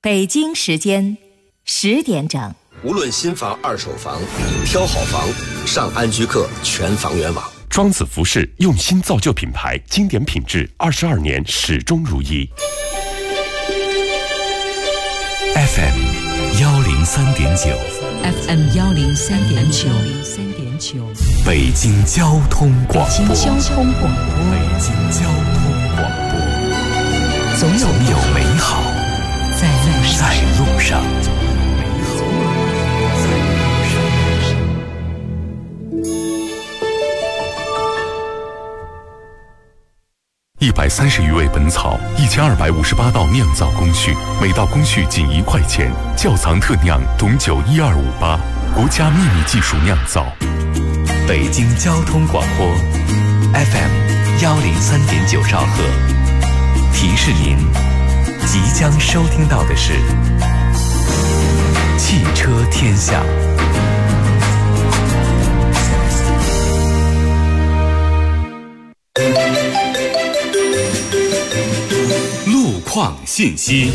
北京时间10点整。 无论新房、二手房，挑好房，上安居客全房源网。 庄子服饰用心造就品牌，经典品质，22年始终如一。 FM 103.9 FM 103.9 北京交通广播。 北京交通广播，总有美好在路上。 130余味本草，1258道酿造工序，每道工序仅1块钱。窖藏特酿董酒12588，国家秘密技术酿造。 北京交通广播 FM 103.9兆赫，提示您即将收听到的是汽车天下。 路况信息。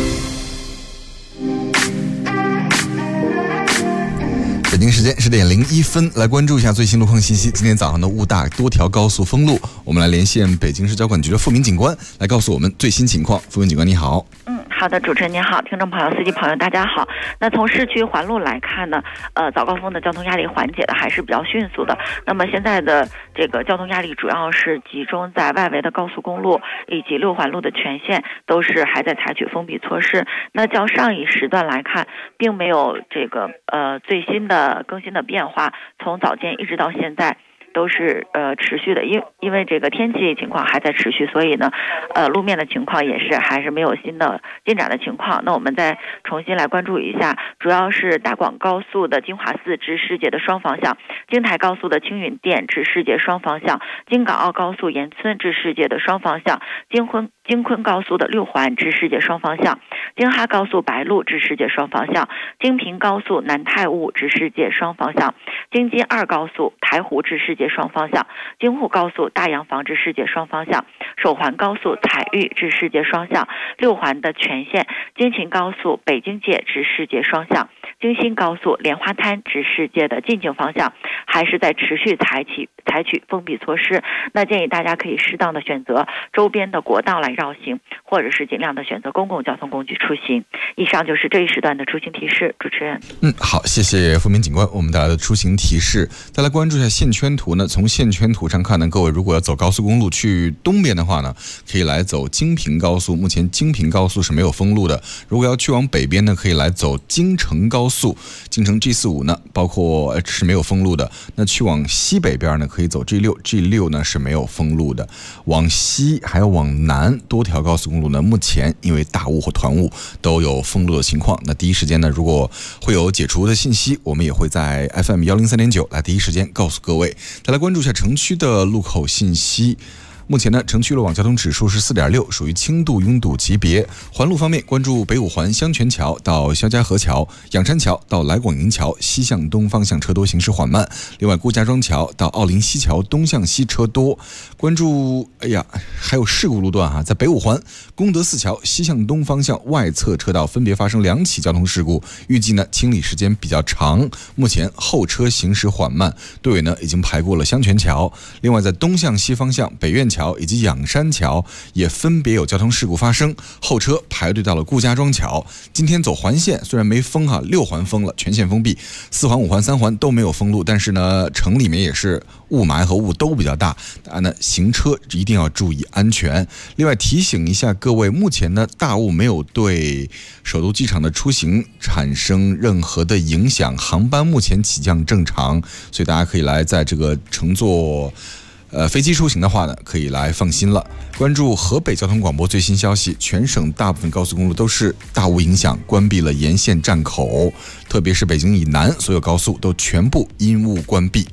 北京时间10点01分，来关注一下最新路况信息。今天早上的雾大，多条高速封路，我们来连线北京市交管局的付明警官，来告诉我们最新情况。付明警官，你好。 好的，主持人您好，听众朋友、司机朋友大家好。那从市区环路来看呢，早高峰的交通压力缓解的还是比较迅速的。那么现在的这个交通压力主要是集中在外围的高速公路以及6环路的全线，都是还在采取封闭措施。那较上一时段来看，并没有这个最新的更新的变化，从早间一直到现在都是持续的，因为这个天气情况还在持续，所以呢路面的情况也是还是没有新的进展的情况。那我们再重新来关注一下，主要是大广高速的京华寺至世界的双方向，京台高速的青云店至世界双方向，京港澳高速沿村至世界的双方向，京昆高速的6环至世界双方向，京哈高速白鹿至世界双方向，京平高速南太坞至世界双方向，京津2高速台湖至世界双方向，京沪高速大洋房至世界双方向，首环高速采玉至世界双向，6环的全线，京秦高速北京界至世界双向，京新高速莲花滩至世界的进境方向，还是在持续采取封闭措施。那建议大家可以适当的选择周边的国道来绕行，或者是尽量的选择公共交通工具出行。以上就是这一时段的出行提示，主持人。 好，谢谢付明警官，我们带来的出行提示。再来关注一下线圈图呢，从线圈图上看呢，各位如果要走高速公路去东边的话呢，可以来走京平高速，目前京平高速是没有封路的。如果要去往北边呢，可以来走京承高速，京承 G45 呢包括是没有封路的。那去往西北边呢，可以走 G6 呢是没有封路的。往西还有往南多条高速公路呢，目前因为大雾或团雾都有封路的情况。那第一时间呢，如果会有解除的信息，我们也会在 FM 103.9来第一时间告诉各位。再来关注一下城区的路口信息。目前呢，城区路网交通指数是4.6，属于轻度拥堵级别。环路方面，关注北5环香泉桥到肖家河桥、仰山桥到来广营桥西向东方向车多，行驶缓慢。另外，顾家庄桥到奥林西桥东向西车多。关注，还有事故路段在北5环功德寺桥西向东方向外侧车道分别发生2起交通事故，预计呢清理时间比较长，目前后车行驶缓慢，队尾呢已经排过了香泉桥。另外，在东向西方向北苑桥以及仰山桥也分别有交通事故发生，后车排队到了顾家庄桥。今天走环线虽然没封6环封了，全线封闭，4环5环3环都没有封路，但是呢城里面也是雾霾和雾都比较大，大家呢行车一定要注意安全。另外提醒一下各位，目前呢大雾没有对首都机场的出行产生任何的影响，航班目前起降正常，所以大家可以来在这个乘坐飞机出行的话呢，可以来放心了。关注河北交通广播最新消息，全省大部分高速公路都是大雾影响，关闭了沿线站口，特别是北京以南所有高速都全部因雾关闭。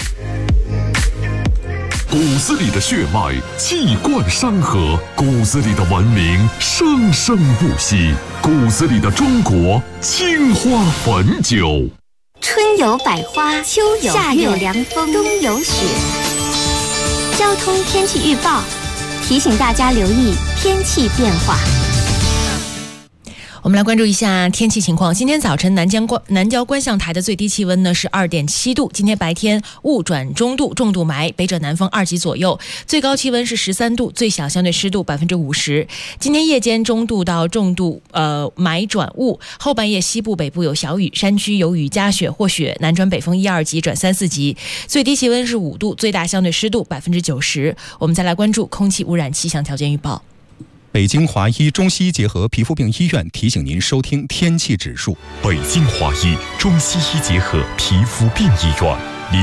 骨子里的血脉气贯山河，骨子里的文明生生不息，骨子里的中国青花汾酒。 春有百花，秋有夏有凉风，冬有雪。交通天气预报提醒大家留意天气变化。 我们来关注一下天气情况。今天早晨南郊观象台的最低气温呢是 2.7 度，今天白天雾转中度，重度霾，北转南风2级左右，最高气温是13度，最小相对湿度 50%。 今天夜间中度到重度霾转雾，后半夜西部北部有小雨，山区有雨夹雪或雪，南转北风1、2级转3、4级，最低气温是5度，最大相对湿度 90%。 我们再来关注空气污染气象条件预报。 北京华医中西医结合皮肤病医院提醒您收听天气指数。 北京华医中西医结合皮肤病医院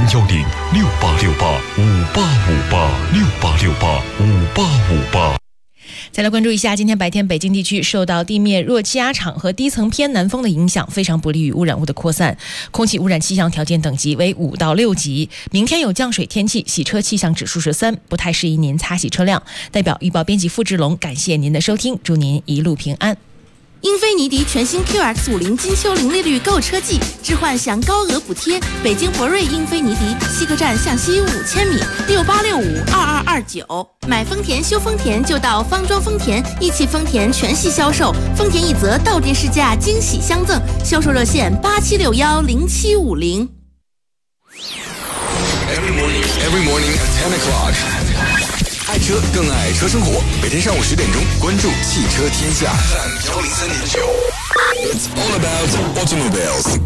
，0106868585858，68685858。 再来关注一下，今天白天北京地区受到地面热气压场和低层偏南风的影响，非常不利于污染物的扩散，空气污染气象条件等级为5到6级。明天有降水天气，洗车气象指数是3，不太适宜您擦洗车辆。代表预报编辑付志龙，感谢您的收听，祝您一路平安。 英菲尼迪全新 QX50 金秋零利率购车季，置换享高额补贴。北京博瑞英菲尼迪西客站向西5000米，68652229。买丰田修丰田就到方庄丰田，一汽丰田全系销售，丰田一泽到店试驾惊喜相赠，销售热线87610750。 Every morning at 10 o'clock. 爱车更爱车生活，每天上午10点钟，关注汽车天下 FM103.9。It's all about automobiles。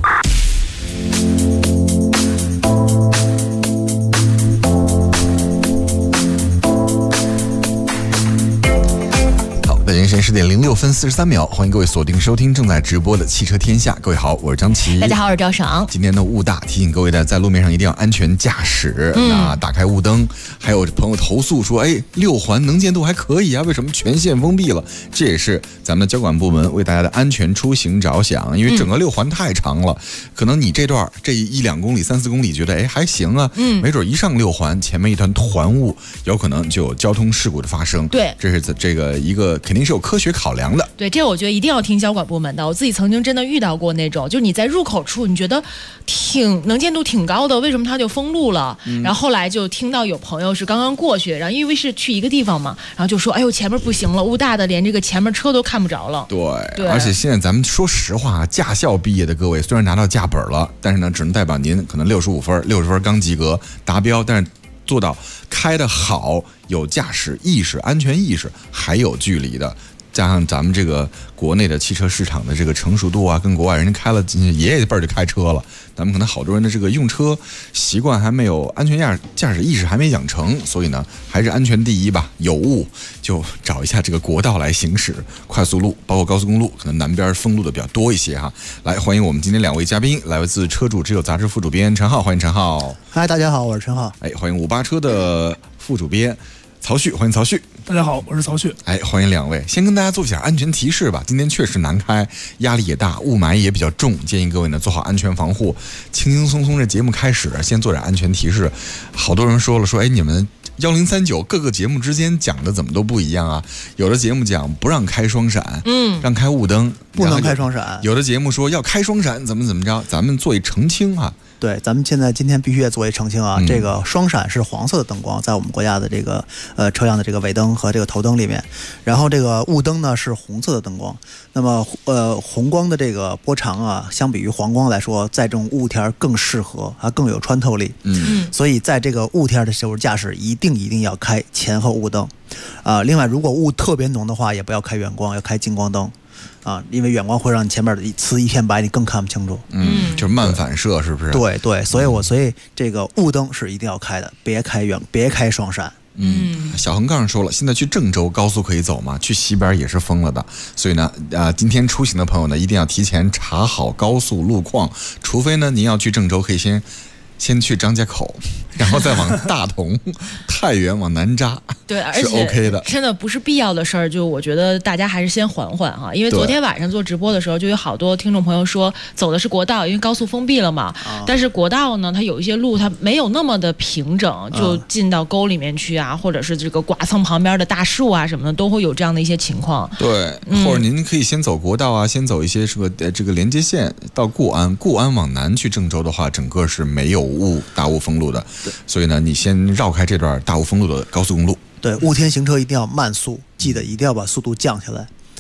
北京时间10点06分43秒，欢迎各位锁定收听正在直播的汽车天下。各位好，我是张琪。 大家好，我是赵爽。 今天的雾大，提醒各位的在路面上一定要安全驾驶。那打开雾灯，还有朋友投诉说，6环能见度还可以啊，为什么全线封闭了？这也是咱们的交管部门为大家的安全出行着想，因为整个6环太长了，可能你这段这1-2公里、3-4公里觉得还行啊，没准一上6环，前面一团团雾，有可能就有交通事故的发生。 对， 这是这个一个肯定是有科学考量的。 对，这我觉得一定要听交管部门的。我自己曾经真的遇到过那种，就是你在入口处你觉得能见度挺高的，为什么它就封路了？然后后来就听到有朋友是刚刚过去，然后因为是去一个地方嘛，然后就说，哎呦前面不行了，雾大的连这个前面车都看不着了。对， 而且现在咱们说实话，驾校毕业的各位虽然拿到驾本了，但是呢，只能代表您可能65分，60分刚及格达标，但是做到开得好，有驾驶意识、安全意识，还有距离的。加上咱们这个国内的汽车市场的这个成熟度啊，跟国外人家开了爷爷辈儿就开车了，咱们可能好多人的这个用车习惯还没有，安全驾驶意识还没养成，所以呢，还是安全第一吧。有雾就找一下这个国道来行驶，快速路包括高速公路，可能南边封路的比较多一些哈。来，欢迎我们今天2位嘉宾，来自车主之友杂志副主编陈浩，欢迎陈浩。 嗨，大家好，我是陈浩。 欢迎58车的副主编曹旭，欢迎曹旭。 大家好，我是曹旭。 欢迎2位。先跟大家做一下安全提示吧。今天确实难开，压力也大，雾霾也比较重，建议各位呢做好安全防护。轻轻松松这节目开始，先做点安全提示。好多人说你们1039各个节目之间讲的怎么都不一样啊？有的节目讲不让开双闪，让开雾灯， 不能开双闪。 有的节目说要开双闪，怎么着？咱们做一澄清啊。 对，咱们今天必须要做一澄清啊！这个双闪是黄色的灯光，在我们国家的这个车辆的这个尾灯和这个头灯里面，然后这个雾灯呢是红色的灯光。那么红光的这个波长啊，相比于黄光来说，在这种雾天更适合，更有穿透力。所以在这个雾天的时候驾驶一定要开前后雾灯。另外如果雾特别浓的话，也不要开远光，要开近光灯。因为远光会让你前面的一片白，你更看不清楚。 就是慢反射，是不是？ 对，所以这个雾灯是一定要开的，别开双闪。 小横杠说了，现在去郑州高速可以走吗？去西边也是封了的，所以呢，今天出行的朋友呢，一定要提前查好高速路况，除非呢您要去郑州，可以先去张家口，然后再往大同、太原往南扎。 对，而且是 OK 的， 真的不是必要的事儿。就我觉得大家还是先缓缓哈，因为昨天晚上做直播的时候，就有好多听众朋友说走的是国道，因为高速封闭了嘛。但是国道呢，它有一些路它没有那么的平整，就进到沟里面去啊，或者是这个剐蹭旁边的大树啊什么的，都会有这样的一些情况。 对，或者您可以先走国道啊，先走一些这个连接线到固安往南去郑州的话，整个是没有大雾封路的，所以呢，你先绕开这段大雾封路的高速公路。 对，雾天行车一定要慢速，记得一定要把速度降下来。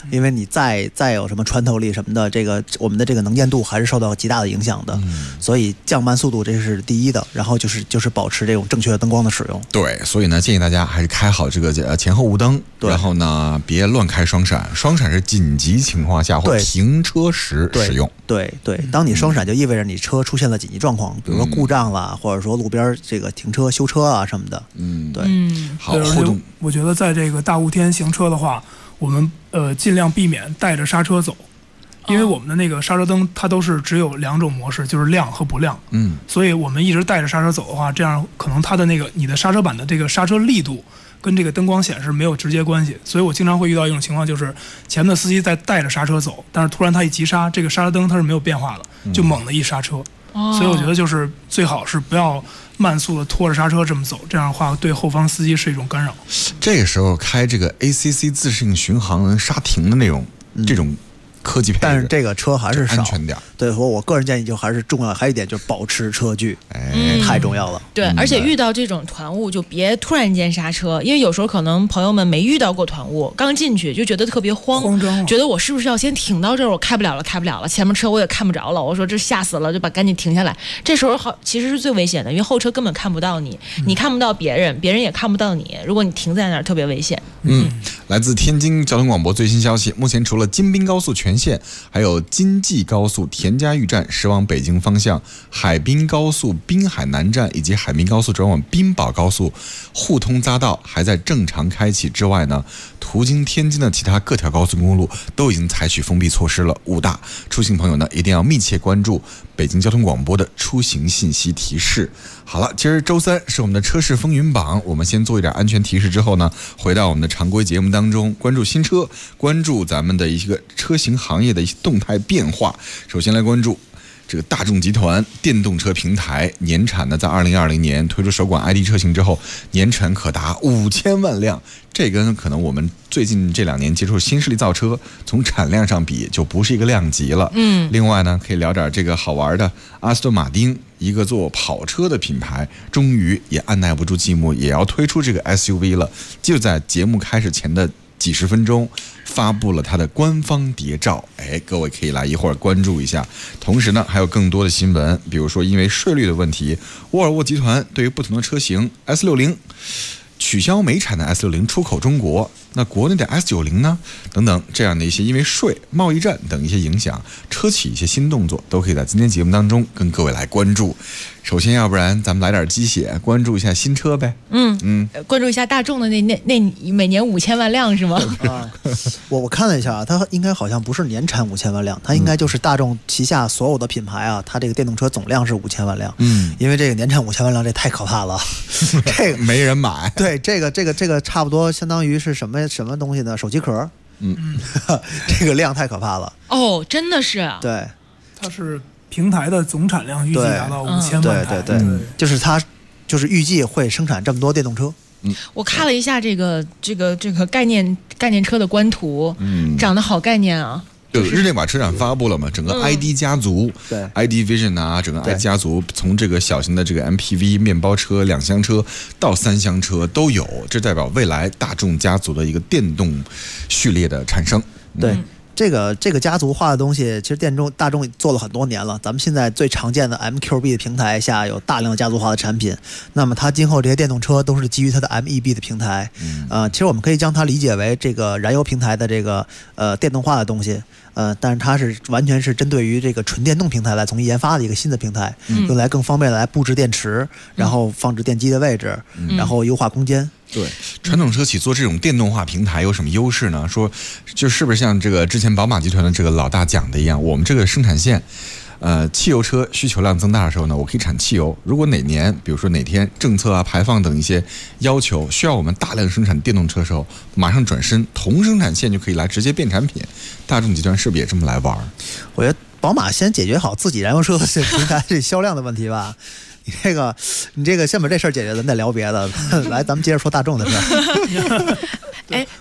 因为你再有什么穿透力什么的，这个我们的这个能见度还是受到极大的影响的。所以降慢速度这是第一的，然后就是保持这种正确的灯光的使用。 对，所以呢，建议大家还是开好这个前后雾灯，然后呢，别乱开双闪。双闪是紧急情况下或停车时使用。 对，当你双闪就意味着你车出现了紧急状况，比如说故障啦，或者说路边这个停车修车啊什么的。对， 好互动。 我觉得在这个大雾天行车的话，我们尽量避免带着刹车走，因为我们的那个刹车灯它都是只有2种模式，就是亮和不亮。所以我们一直带着刹车走的话，这样可能它的那个你的刹车板的这个刹车力度跟这个灯光显示没有直接关系。所以我经常会遇到一种情况，就是前面的司机在带着刹车走，但是突然他一急刹，这个刹车灯它是没有变化的，就猛的一刹车。所以我觉得就是最好是不要慢速的拖着刹车这么走，这样的话对后方司机是一种干扰。 这个时候开这个 ACC 自适应巡航能刹停的那种这种科技配置， 但是这个车还是少， 安全点。 对，我个人建议就还是重要，还有一点就是保持车距，太重要了。 对，而且遇到这种团雾就别突然间刹车，因为有时候可能朋友们没遇到过团雾，刚进去就觉得特别慌张，觉得我是不是要先停到这儿，我开不了了，前面车我也看不着了，我说这吓死了，就赶紧停下来。这时候其实是最危险的，因为后车根本看不到你，你看不到别人，别人也看不到你，如果你停在那儿特别危险。 来自天津交通广播最新消息，目前除了京滨高速全线，还有京济高速田家峪站驶往北京方向，海滨高速滨海南站以及海滨高速转往滨宝高速互通匝道还在正常开启之外呢，途经天津的其他各条高速公路都已经采取封闭措施了。雾大出行朋友呢，一定要密切关注北京交通广播的出行信息提示。好了，今儿周三是我们的车市风云榜，我们先做一点安全提示之后呢，回到我们的常规节目当中，关注新车，关注咱们的一个车型行业的一些动态变化。首先来关注这个大众集团电动车平台年产呢，在2020年推出首款 ID 车型之后，年产可达5000万辆。这跟可能我们最近这2年接触新势力造车，从产量上比就不是一个量级了。另外呢，可以聊点这个好玩的，阿斯顿马丁，一个做跑车的品牌，终于也按耐不住寂寞，也要推出这个 SUV 了。就在节目开始前的几十分钟发布了它的官方谍照，各位可以来一会儿关注一下。同时呢，还有更多的新闻，比如说因为税率的问题，沃尔沃集团对于不同的车型 S60取消美产的 S60 出口中国，那国内的 S90 呢？等等，这样的一些因为税、贸易战等一些影响，车企一些新动作，都可以在今天节目当中跟各位来关注。首先，要不然咱们来点鸡血，关注一下新车呗。 关注一下大众的那每年5000万辆是吗？ 我看了一下，它应该好像不是年产5000万辆，它应该就是大众旗下所有的品牌啊，它这个电动车总量是5000万辆。因为这个年产5000万辆，这太可怕了，这个没人买。 对，这个差不多相当于是什么东西呢？手机壳。这个量太可怕了。 哦，真的是。 对， 它是平台的总产量预计达到5000万台。 对，就是它就是预计会生产这么多电动车。 我看了一下这个概念车的官图，长得好概念啊。 日内瓦车展发布了嘛？整个 ID 家族， 对 ID Vision 啊，整个 ID 家族从这个小型的这个 MPV 面包车、2厢车到3厢车都有，这代表未来大众家族的一个电动序列的产生。 对。这个家族化的东西，其实大众做了很多年了。咱们现在最常见的 MQB 的平台下有大量的家族化的产品，那么它今后这些电动车都是基于它的 MEB 的平台。其实我们可以将它理解为这个燃油平台的这个电动化的东西。但是它是完全是针对于这个纯电动平台来重新研发的一个新的平台，用来更方便来布置电池，然后放置电机的位置，然后优化空间。 对，传统车企做这种电动化平台有什么优势呢？说就是不是像这个之前宝马集团的这个老大讲的一样，我们这个生产线汽油车需求量增大的时候呢，我可以产汽油。如果哪年，比如说哪天政策啊、排放等一些要求需要我们大量生产电动车的时候，马上转身同生产线就可以来直接变产品。大众集团是不是也这么来玩？ 我觉得宝马先解决好自己燃油车的平台这销量的问题吧。你这个先把这事儿解决，咱再聊别的。来，咱们接着说大众的事儿。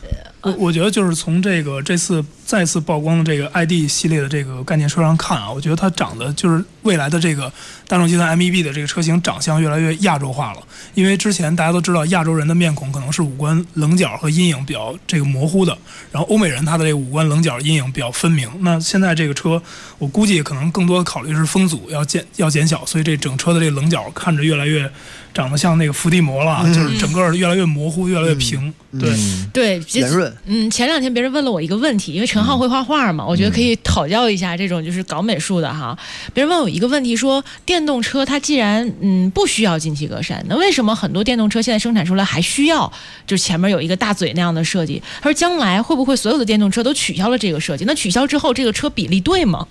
我觉得就是从这次再次曝光的这个 ID 系列的这个概念车上看啊，我觉得它长得就是未来的这个大众集团 MEB 的这个车型长相越来越亚洲化了。因为之前大家都知道亚洲人的面孔可能是五官棱角和阴影比较这个模糊的，然后欧美人他的这个五官棱角阴影比较分明。那现在这个车我估计可能更多的考虑是风阻要减小，所以这整车的这个棱角看着越来越长得像那个伏地魔了，就是整个越来越模糊，越来越平。 对， 圆润。 前2天别人问了我一个问题，因为陈浩会画画嘛，我觉得可以讨教一下这种就是搞美术的哈。别人问我一个问题说，电动车它既然不需要进气格栅，那为什么很多电动车现在生产出来还需要就是前面有一个大嘴那样的设计？他说将来会不会所有的电动车都取消了这个设计？那取消之后这个车比例对吗？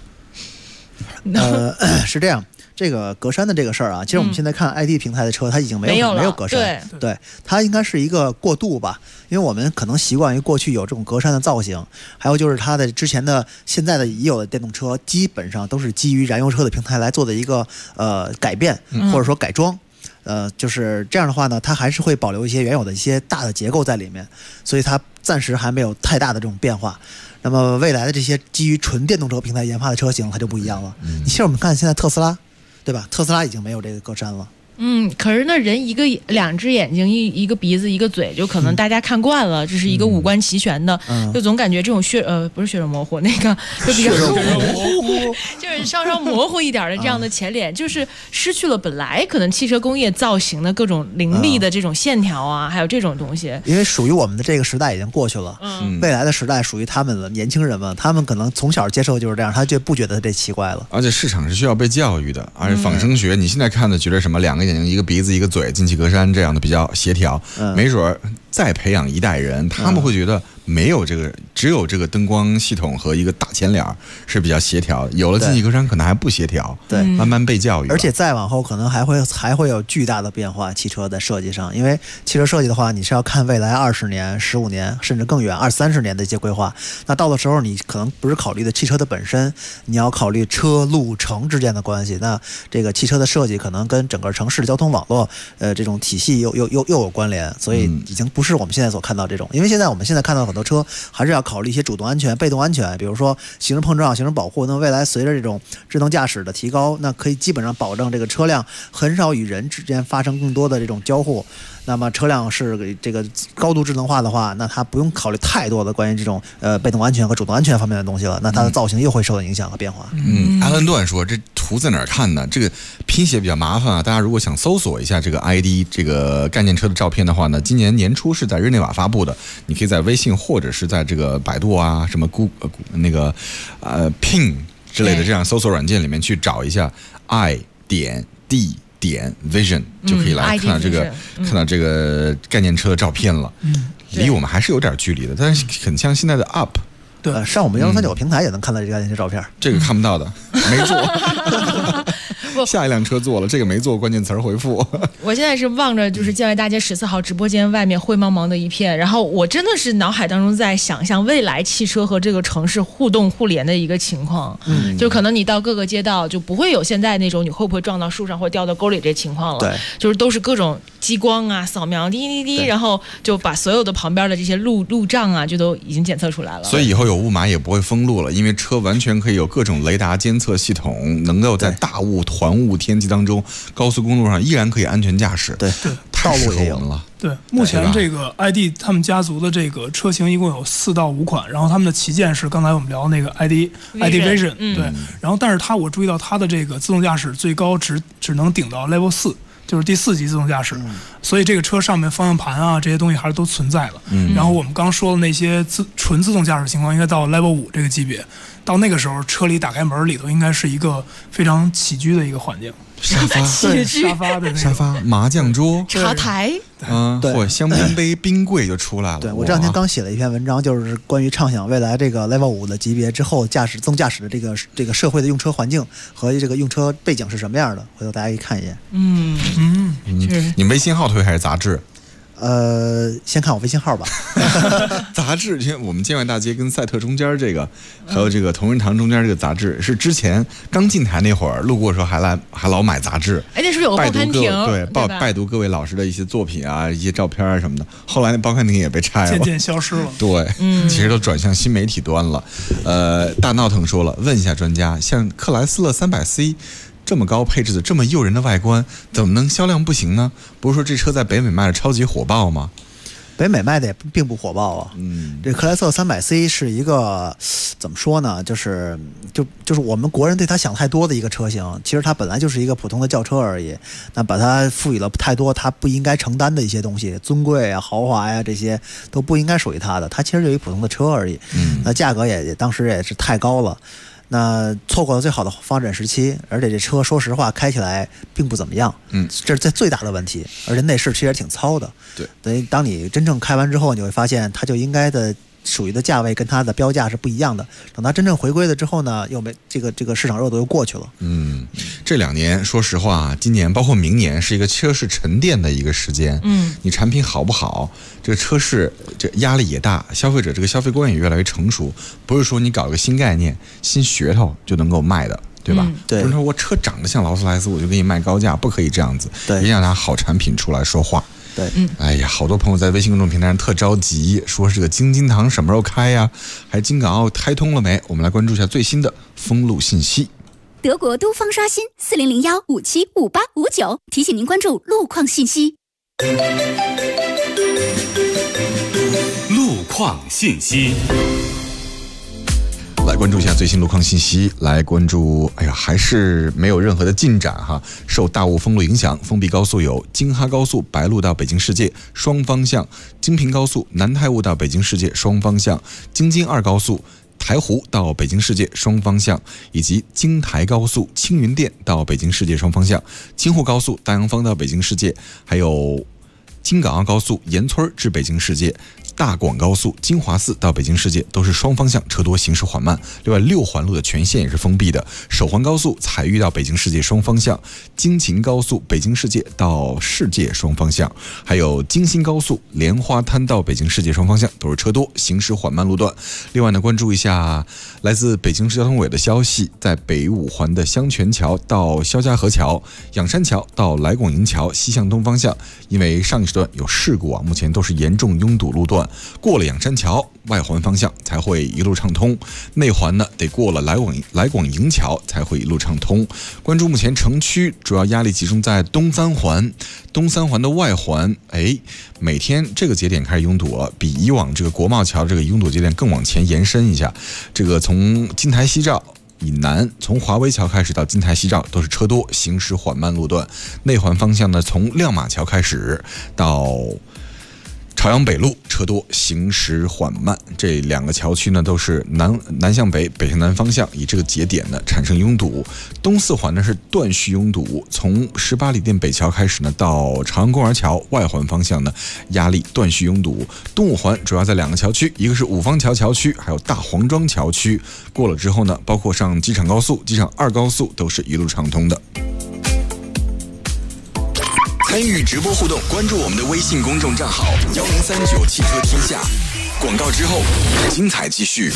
是这样。这个格栅的这个事儿啊，其实我们现在看 ID 平台的车，它已经没有格栅，对，它应该是一个过渡吧，因为我们可能习惯于过去有这种格栅的造型，还有就是它的之前的现在的已有的电动车，基本上都是基于燃油车的平台来做的一个改变或者说改装。就是这样的话呢，它还是会保留一些原有的一些大的结构在里面，所以它暂时还没有太大的这种变化。那么未来的这些基于纯电动车平台研发的车型，它就不一样了。你其实我们看现在特斯拉，对吧？特斯拉已经没有这个格栅了。 可是那人2只眼睛一个鼻子一个嘴，就可能大家看惯了，这是一个五官齐全的，就总感觉这种不是血肉模糊，那个就比较模糊，就是稍稍模糊一点的这样的前脸，就是失去了本来可能汽车工业造型的各种凌厉的这种线条啊，还有这种东西。 因为属于我们的这个时代已经过去了，未来的时代属于他们的年轻人们，他们可能从小接受就是这样，他就不觉得这奇怪了。 而且市场是需要被教育的，而且仿生学，你现在看的觉得什么2个眼睛一个鼻子一个嘴进气格栅这样的比较协调，没准再培养一代人，他们会觉得没有这个，只有这个灯光系统和一个大前脸是比较协调，有了进气格栅可能还不协调， 对， 慢慢被教育。 而且再往后可能还会有巨大的变化，汽车的设计上，因为汽车设计的话，你是要看未来20年、15年甚至更远20-30年的一些规划。那到的时候，你可能不是考虑的汽车的本身，你要考虑车路城之间的关系。那这个汽车的设计可能跟整个城市的交通网络，这种体系又有关联，所以已经不是我们现在所看到这种。因为我们现在看到很多车还是要考虑一些主动安全、被动安全，比如说行人碰撞、行人保护。那未来随着这种智能驾驶的提高，那可以基本上保证这个车辆很少与人之间发生更多的这种交互。那么车辆是这个高度智能化的话，那它不用考虑太多的关于这种被动安全和主动安全方面的东西了，那它的造型又会受到影响和变化。 阿伦段说这图在哪儿看呢？这个拼写比较麻烦啊，大家如果想搜索一下这个 ID 这个概念车的照片的话呢，今年年初是在日内瓦发布的，你可以在微信或者是在这个百度啊什么那个Ping 之类的这样搜索软件里面去找一下 i.d.vision 就可以来看到这个概念车的照片了。离我们还是有点距离的，但是很像现在的 Up。 对，上我们1039平台也能看到这个概念车照片。 这个看不到的，没坐。下一辆车坐了，这个没坐，关键词回复。 我现在是望着就是建外大街14号直播间外面灰茫茫的一片，然后我真的是脑海当中在想象未来汽车和这个城市互动互联的一个情况。就可能你到各个街道就不会有现在那种你会不会撞到树上或掉到沟里这情况了。 对， 就是都是各种激光啊、扫描滴滴滴，然后就把所有的旁边的这些路障啊就都已经检测出来了。 所以以后有雾霾也不会封路了，因为车完全可以有各种雷达监测系统，能够在大雾、团雾天气当中，高速公路上依然可以安全驾驶。 对，道路也有了。 对，目前这个 ID 他们家族的这个车型一共有4到5款，然后他们的旗舰是刚才我们聊的那个 ID Vision， 对，然后但是我注意到它的这个自动驾驶最高只能顶到 Level 4。就是第4级自动驾驶，所以这个车上面方向盘啊这些东西还是都存在了。然后我们刚说的那些纯自动驾驶情况，应该到 Level 5这个级别，到那个时候车里打开门里头应该是一个非常起居的一个环境。 沙发， 对，沙发的那沙发、麻将桌、 茶台， 或香槟杯、冰柜就出来了。 对，我这两天刚写了一篇文章，就是关于畅想未来这个 Level 5的级别之后自动驾驶的这个社会的用车环境和这个用车背景是什么样的，回头大家可以看一眼。 你微信号推还是杂志？ 先看我微信号吧。 杂志，因为我们建外大街跟赛特中间这个，还有这个同仁堂中间这个杂志，是之前刚进台那会儿路过的时候还老买杂志。 哎，那时候有个报刊亭， 对，拜读各位老师的一些作品啊，一些照片啊什么的。后来那报刊亭也被拆了， 渐渐消失了。 对，其实都转向新媒体端了。大闹腾说了，问一下专家，像克莱斯勒 300C。这么高配置的这么诱人的外观，怎么能销量不行呢？不是说这车在北美卖的超级火爆吗？ 北美卖的也并不火爆啊。这克莱斯勒 300C 是一个怎么说呢？就是我们国人对它想太多的一个车型。其实它本来就是一个普通的轿车而已，那把它赋予了太多它不应该承担的一些东西，尊贵啊、豪华呀、这些都不应该属于它的。它其实就一普通的车而已。那价格也当时也是太高了。那错过了最好的发展时期，而且这车说实话开起来并不怎么样，这是最大的问题。而且内饰其实也挺糙的， 对。 等于当你真正开完之后，你会发现它就应该的属于的价位跟它的标价是不一样的。等它真正回归了之后呢，又没这个市场热度又过去了。 这2年说实话，今年包括明年是一个车市沉淀的一个时间。你产品好不好，这个车市这压力也大，消费者这个消费观也越来越成熟，不是说你搞一个新概念、新噱头就能够卖的。对吧？ 对， 不是说我车长得像劳斯莱斯，我就给你卖高价，不可以这样子。 对， 一定要拿好产品出来说话。 对， 哎呀，好多朋友在微信公众平台上特着急，说这个京津唐什么时候开呀？还京港澳开通了没？我们来关注一下最新的封路信息。 德国都方刷新4001575859，提醒您关注路况信息。 路况信息。 来关注一下最新路况信息，来关注，还是没有任何的进展哈。受大雾封路影响，封闭高速有京哈高速白鹿到北京世界双方向，京平高速南太悟到北京世界双方向，京津2高速台湖到北京世界双方向，以及京台高速青云店到北京世界双方向，京沪高速大洋坊到北京世界，还有京港澳高速沿村至北京世界，大广高速金华寺到北京世界都是双方向车多，行驶缓慢。另外6环路的全线也是封闭的，首环高速采玉到北京世界双方向，京秦高速北京世界到世界双方向，还有京新高速莲花滩到北京世界双方向都是车多，行驶缓慢路段。另外呢，关注一下来自北京市交通委的消息，在北5环的香泉桥到肖家河桥、仰山桥到来广营桥西向东方向，因为上一时段有事故目前都是严重拥堵路段，过了仰山桥外环方向才会一路畅通，内环呢得过了来广营桥才会一路畅通。关注目前城区主要压力集中在东三环的外环，每天这个节点开始拥堵了，比以往这个国贸桥这个拥堵节点更往前延伸一下，这个从金台西照以南，从华威桥开始到金台西照都是车多，行驶缓慢路段。内环方向呢，从亮马桥开始到朝阳北路车多，行驶缓慢。这2个桥区呢都是南向北，北向南方向，以这个节点呢产生拥堵。东4环呢是断续拥堵，从18里店北桥开始呢到朝阳公园桥外环方向呢压力断续拥堵。东5环主要在2个桥区，一个是五方桥桥区，还有大黄庄桥区。过了之后呢，包括上机场高速、机场2高速都是一路畅通的。 参与直播互动，关注我们的微信公众账号1039汽车天下。广告之后，精彩继续。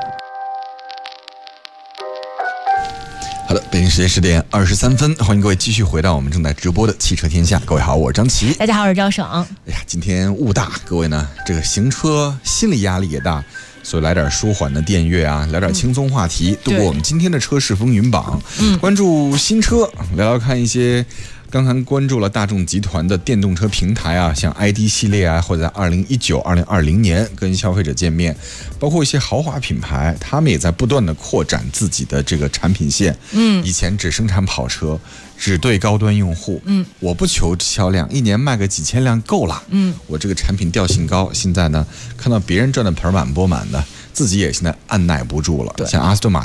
好的，北京时间10点23分，欢迎各位继续回到我们正在直播的汽车天下。各位好，我是张琪。 大家好，我是赵爽。 今天雾大，各位呢，这个行车心理压力也大，所以来点舒缓的电乐啊，聊点轻松话题，度过我们今天的车市风云榜。关注新车，聊聊看一些。刚刚关注了大众集团的电动车平台啊，像 ID 系列啊，或者在2019、2020年跟消费者见面，包括一些豪华品牌，他们也在不断的扩展自己的这个产品线。以前只生产跑车，只对高端用户。我不求销量，一年卖个几千辆够了。我这个产品调性高。现在呢，看到别人赚的盆满钵满的，自己也现在按耐不住了。像阿斯顿马丁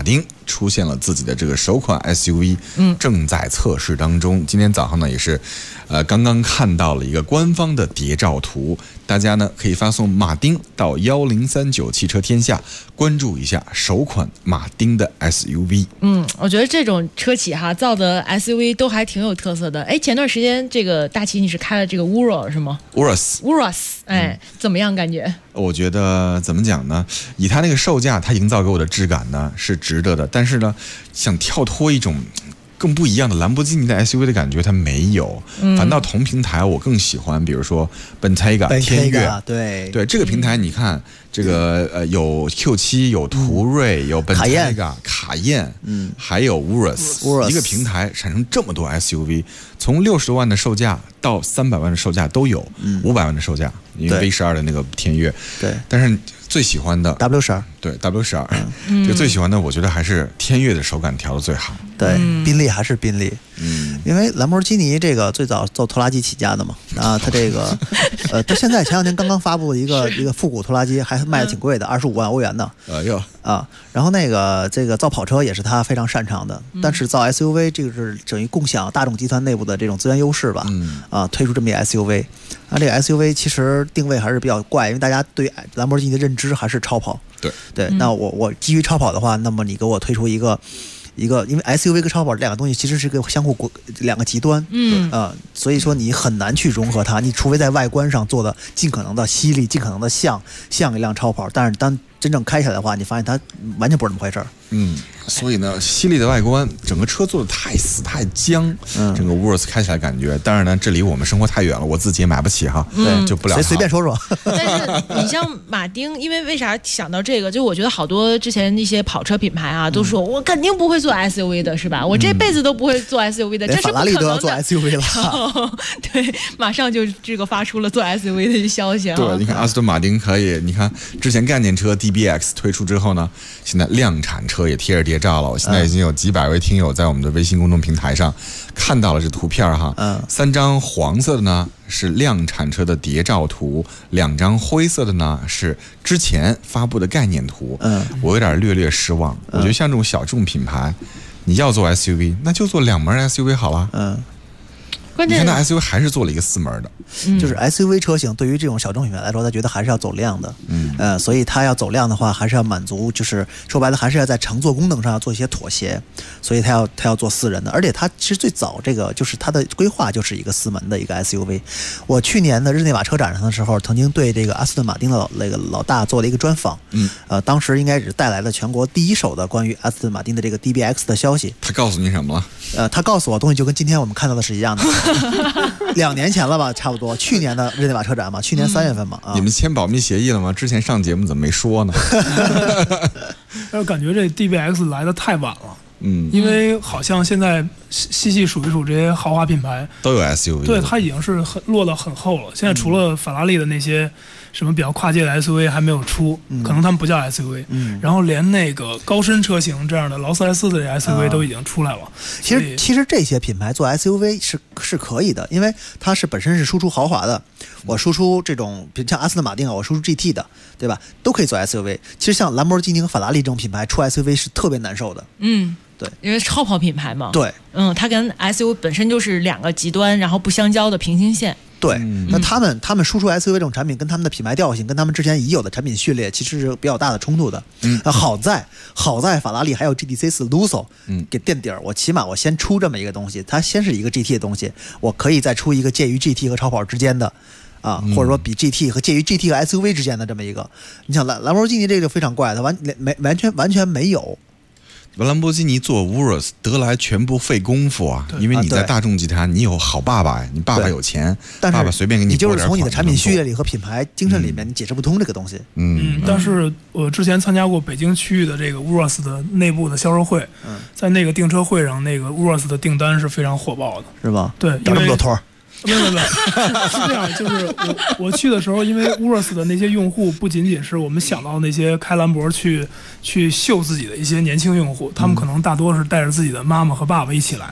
出现了自己的这个首款 SUV，正在测试当中。今天早上呢也是，刚刚看到了一个官方的谍照图，大家呢可以发送马丁到1039汽车天下，关注一下首款马丁的 SUV。 我觉得这种车企造的 SUV 都还挺有特色的。哎，前段时间这个大齐你是开了这个 Urus 是吗 ？Urus， 哎，怎么样感觉？ 我觉得怎么讲呢？以它那个售价，它营造给我的质感呢是值得的，但是呢，想跳脱一种更不一样的兰博基尼的 SUV 的感觉，它没有。反倒同平台我更喜欢，比如说 Bentayga 天越，对这个平台，你看这个有 Q7， 有途锐，有 Bentayga 卡宴，还有 Urus， 一个平台产生这么多 SUV， 从60多万的售价到300万的售价都有，500万的售价，因为 V12的那个天越， 对， 但是最喜欢的 W12， 对 W12，这个最喜欢的，我觉得还是天越的手感调的最好。 对，宾利还是宾利，因为兰博基尼这个最早做拖拉机起家的嘛，它这个它现在前两天刚刚发布一个复古拖拉机，还卖的挺贵的，25万欧元的。然后这个造跑车也是它非常擅长的，但是造 SUV 这个是等于共享大众集团内部的这种资源优势吧，推出这么一个 SUV， 这个 SUV 其实定位还是比较怪，因为大家对兰博基尼的认知还是超跑。对，那我基于超跑的话，那么你给我推出一个，因为 SUV 跟超跑这两个东西其实是个相互两个极端，所以说你很难去融合它，你除非在外观上做的尽可能的犀利，尽可能的像一辆超跑，但是当真正开起来的话，你发现它完全不是那么回事儿。 所以呢，犀利的外观，整个车做的太死太僵，整个 Urus 开起来感觉，当然呢，这离我们生活太远了，我自己也买不起哈，就不了。 随便说说。 但是你像马丁，因为啥想到这个？就我觉得好多之前一些跑车品牌啊，都说我肯定不会做 SUV 的，是吧？我这辈子都不会做 SUV 的，这是不可能的。 法拉利都要做 SUV 了。对，马上就这个发出了做 SUV 的消息啊。 对，你看阿斯顿马丁可以，你看之前概念车 DBX 推出之后呢，现在量产车也贴着谍照了。我现在已经有几百位听友在我们的微信公众平台上看到了这图片哈。3张黄色的呢是量产车的谍照图，2张灰色的呢是之前发布的概念图。我有点略失望。我觉得像这种小众品牌，你要做 SUV， 那就做2门 SUV 好了。 关键你看，那 SUV 还是做了一个4门的， 就是 SUV 车型对于这种小众品牌来说，他觉得还是要走量的，所以他要走量的话，还是要满足，就是说白了，还是要在乘坐功能上要做一些妥协，所以他要做4人的，而且他其实最早这个就是他的规划就是一个4门的一个 SUV。我去年的日内瓦车展上的时候，曾经对这个阿斯顿马丁的那个老大做了一个专访，当时应该是带来了全国第一手的关于阿斯顿马丁的这个 DBX 的消息。 他告诉你什么了？ 他告诉我东西就跟今天我们看到的是一样的。2年前了吧，差不多，去年的日内瓦车展嘛，去年3月份嘛。 你们签保密协议了吗？之前上节目怎么没说呢？ 但是感觉这 DBX 来的太晚了。因为好像现在细数一数这些豪华品牌都有 SUV， 对，它已经是落得很厚了。现在除了法拉利的那些什么比较跨界的 SUV 还没有出，可能他们不叫 SUV，然后连那个高身车型这样的劳斯莱斯的 SUV 都已经出来了。 其实这些品牌做 SUV 是可以的，因为它是本身是输出豪华的，我输出这种像阿斯顿马丁啊，我输出 GT 的，对吧？都可以做 SUV。其实像兰博基尼和法拉利这种品牌出 SUV 是特别难受的。对， 因为超跑品牌嘛。 对， 它跟 SUV 本身就是2个极端，然后不相交的平行线。 对，那他们输出 SUV 这种产品跟他们的品牌调性，跟他们之前已有的产品序列其实是比较大的冲突的。好在法拉利还有 GT4 Lusso 给垫底儿，我起码我先出这么一个东西，它先是一个 GT 的东西，我可以再出一个介于 GT 和超跑之间的。或者说比 GT 和介于 GT 和 SUV 之间的这么一个，你想兰博基尼这个就非常怪，它完全没有。 兰博基尼做 Urus 得来全不费功夫啊，因为你在大众集团，你有好爸爸呀，你爸爸有钱，爸爸随便给你就是从你的产品序列里和品牌精神里面，你解释不通这个东西。 但是我之前参加过北京区域的这个 Urus 的内部的销售会，在那个订车会上，那个 Urus 的订单是非常火爆的， 是吧？ 对， 有这么多托。 没有，是这样，就是我去的时候，因为 Urus 的那些用户不仅仅是我们想到那些开兰博去秀自己的一些年轻用户，他们可能大多是带着自己的妈妈和爸爸一起来的。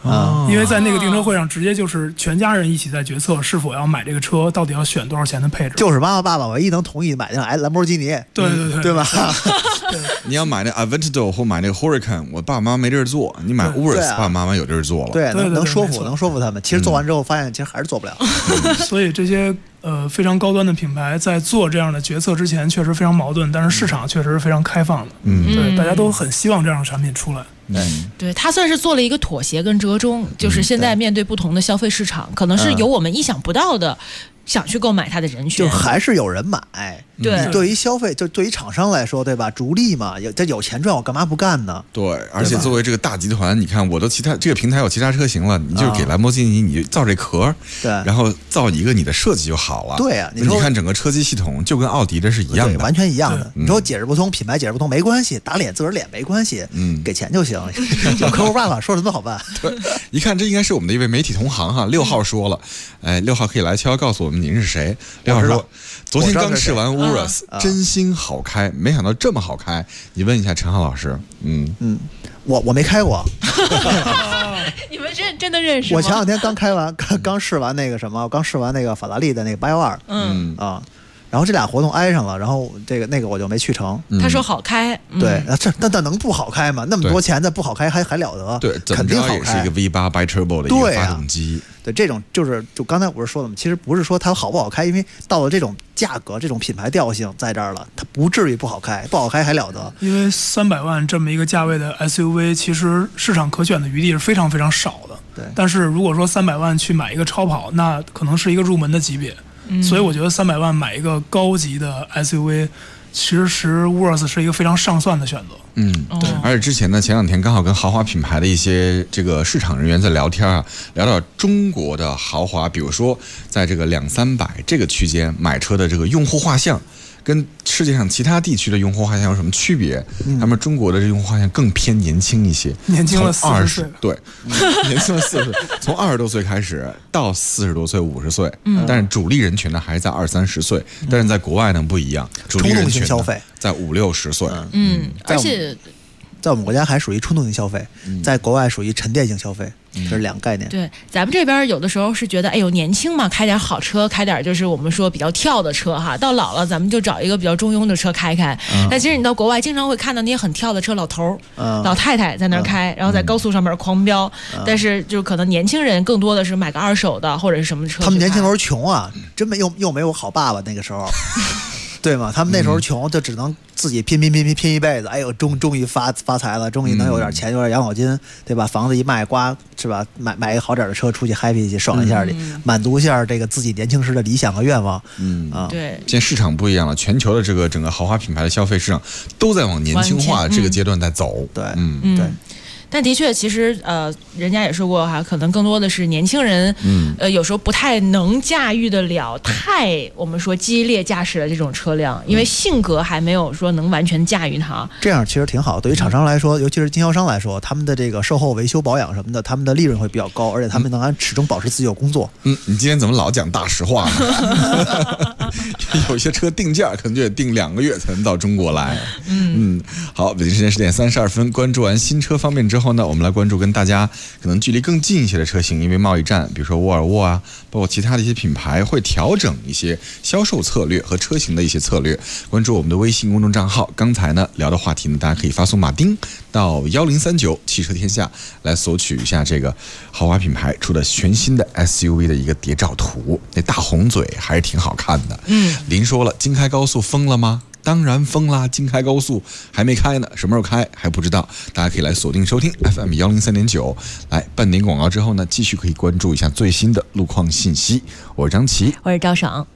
因为在那个订车会上，直接就是全家人一起在决策是否要买这个车，到底要选多少钱的配置。 就是妈妈爸爸唯一能同意买那兰博基尼，对吧？ 你要买那 Aventador 或买那个 Huracan， 我爸爸妈妈没地儿坐，你买 Urus， 爸爸妈妈有地儿坐了。 对，能说服他们。其实做完之后发现，其实还是做不了。 所以这些非常高端的品牌在做这样的决策之前，确实非常矛盾，但是市场确实是非常开放的。对，大家都很希望这样的产品出来。 对，它算是做了一个妥协跟折中，就是现在面对不同的消费市场，可能是有我们意想不到的想去购买它的人群， 就还是有人买。 对， 对于消费，就对于厂商来说，对吧？逐利嘛，有钱赚，我干嘛不干呢？ 对，而且作为这个大集团，你看我都其他这个平台有其他车型了，你就是给兰博基尼，你造这壳， 对， 然后造一个你的设计就好了。 对啊， 你看整个车机系统就跟奥迪的是一样的， 完全一样的。你说解释不通，品牌解释不通没关系，打脸自个儿脸没关系，给钱就行，有客户办法，说什么都好办。 对，一看这应该是我们的一位媒体同行哈，6号说了，6号可以来悄悄告诉我们您是谁。6号说，昨天刚试完 Urus， 真心好开，没想到这么好开。你问一下陈浩老师， 我没开过。 你们真的认识吗？ 我前两天刚试完那个什么，我刚试完那个法拉利的那个812，然后这俩活动挨上了，然后那个我就没去成。 他说好开， 对，那能不好开吗？那么多钱的不好开还了得？ 对， 肯定好开。 也是一个 V8 Bi-Turbo 的一个发动机。 对，这种就刚才我是说的嘛，其实不是说它好不好开，因为到了这种价格、这种品牌调性在这儿了，它不至于不好开，不好开还了得。 因为300万这么一个价位的 SUV， 其实市场可选的余地是非常非常少的。 对， 但是如果说300万去买一个超跑，那可能是一个入门的级别。所以我觉得300万买一个高级的 SUV， 其实 Urus 是一个非常上算的选择。 对。而且之前呢，前两天刚好跟豪华品牌的一些这个市场人员在聊天啊，聊到中国的豪华，比如说在这个200-300这个区间买车的这个用户画像，跟世界上其他地区的用户画像有什么区别？他们中国的这用户画像更偏年轻一些， 年轻了40岁， 对，年轻了40岁，从20多岁开始到40多岁、50岁，但是主力人群呢还是在20-30岁，但是在国外呢不一样，主力人群消费在50-60岁， 而且在我们国家还属于冲动性消费，在国外属于沉淀性消费。这是两个概念。 对，咱们这边有的时候是觉得，哎呦年轻嘛，开点好车，开点就是我们说比较跳的车哈。到老了，咱们就找一个比较中庸的车开开。但其实你到国外，经常会看到那些很跳的车，老头老太太在那儿开，然后在高速上面狂飙。但是就可能年轻人更多的是买个二手的或者是什么车。 他们年轻时候穷啊，真没又没有好爸爸那个时候。对吗？他们那时候穷，就只能自己拼一辈子。哎呦，终于发财了，终于能有点钱，有点养老金，对吧？房子一卖，刮是吧？买一个好点的车，出去 happy 去爽一下去，满足一下这个自己年轻时的理想和愿望。 对。 现在市场不一样了，全球的这个整个豪华品牌的消费市场都在往年轻化这个阶段在走。 对， 对。但的确，其实人家也说过哈，可能更多的是年轻人，有时候不太能驾驭得了我们说激烈驾驶的这种车辆，因为性格还没有说能完全驾驭它。 这样其实挺好，对于厂商来说，尤其是经销商来说，他们的这个售后维修保养什么的，他们的利润会比较高，而且他们能始终保持自己有工作。 你今天怎么老讲大实话呢？有些车定价可能就得定2个月才能到中国来。好，北京时间10点32分，关注完新车方面之后呢，我们来关注跟大家可能距离更近一些的车型，因为贸易战，比如说沃尔沃啊，包括其他的一些品牌会调整一些销售策略和车型的一些策略。关注我们的微信公众账号，刚才呢聊的话题呢，大家可以发送马丁到1039汽车天下来索取一下这个豪华品牌出的全新的 SUV 的一个谍照图，那大红嘴还是挺好看的。林说了，京开高速封了吗？当然封啦，京开高速还没开呢，什么时候开还不知道，大家可以来锁定收听 FM 103.9。来半点广告之后呢，继续可以关注一下最新的路况信息。我是张琪， 我是赵爽。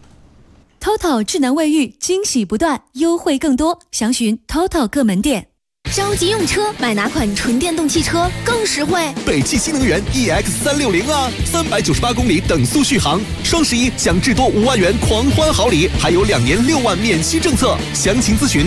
TOTO 智能卫浴，惊喜不断，优惠更多，详询 TOTO 各门店。着急用车，买哪款纯电动汽车更实惠？ 北汽新能源 EX360啊，398公里等速续航，双11享至多5万元狂欢好礼，还有2年6万免息政策，详情咨询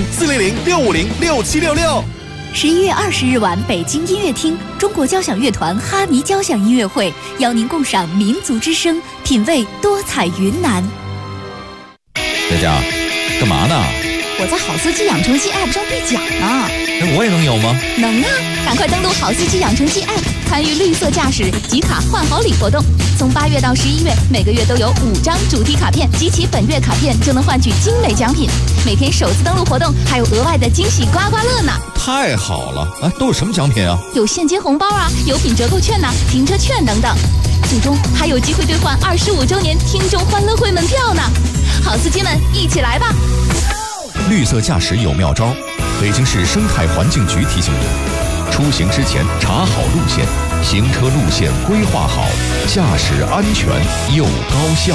400-650-6766。 11月20日晚，北京音乐厅，中国交响乐团哈尼交响音乐会邀您共赏民族之声，品味多彩云南。 佳佳，干嘛呢？ 我在好司机养成记 App 上兑奖呢。 我也能有吗？ 能啊！赶快登录好司机养成记 App， 参与绿色驾驶集卡换好礼活动。从8月到11月，每个月都有5张主题卡片，集齐本月卡片就能换取精美奖品。每天首次登录活动还有额外的惊喜刮刮乐呢！ 太好了！都有什么奖品啊？ 有现金红包啊，有品折扣券呐，停车券等等。最终还有机会兑换25周年听众欢乐会门票呢！好司机们，一起来吧！ 绿色驾驶有妙招，北京市生态环境局提醒您：出行之前查好路线，行车路线规划好，驾驶安全又高效。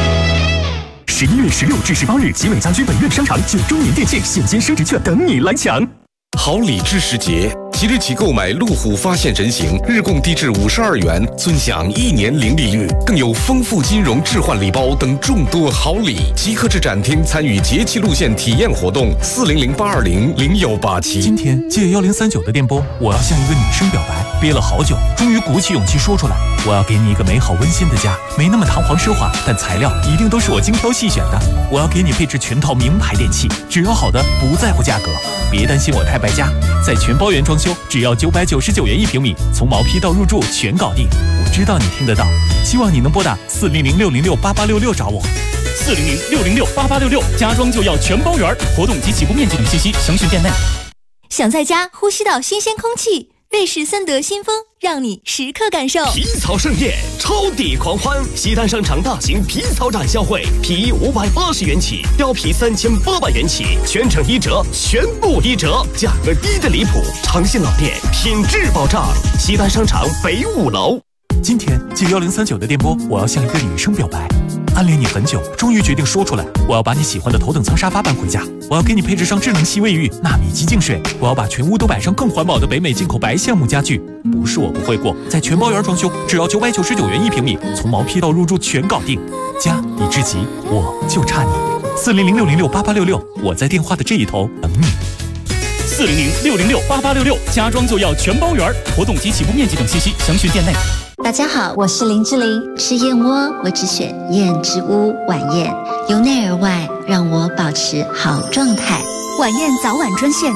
11月16至18日，集美家居本院商场9周年店庆现金升值券等你来抢。 好礼之时节，即日起购买路虎发现神行，日供低至52元，尊享1年零利率，更有丰富金融置换礼包等众多好礼。即刻至展厅参与节气路线体验活动，400-820-0187。 今天借1039的电波，我要向一个女生表白，憋了好久，终于鼓起勇气说出来。我要给你一个美好温馨的家，没那么堂皇奢华，但材料一定都是我精挑细选的。我要给你配置全套名牌电器，只要好的，不在乎价格。别担心我太败家，在全包圆装修，只要999元1平米，从毛坯到入住全搞定。我知道你听得到，希望你能拨打400-606-8866找我。400-606-8866，家装就要全包圆，活动及起步面积等信息详询店内。 想在家呼吸到新鲜空气，瑞士森德新风让你时刻感受皮草盛宴，超抵狂欢！西单商场大型皮草展销会，皮衣580元起，貂皮3800元起，全程1折，全部1折，价格低得离谱，长信老店，品质保障。西单商场北5楼。 今天借1039的电波，我要向一个女生表白。暗恋你很久，终于决定说出来。我要把你喜欢的头等舱沙发搬回家，我要给你配置上智能洗卫浴、纳米极净水，我要把全屋都摆上更环保的北美进口白橡木家具。不是我不会过，在全包圆装修，只要999元1平米，从毛坯到入住全搞定。家已至齐，我就差你。400-606-8866，我在电话的这一头等你。400-606-8866，家装就要全包圆，活动及起步面积等信息详询店内。 大家好，我是林志玲。吃燕窝，我只选燕之屋晚宴，由内而外让我保持好状态。 晚宴早晚专线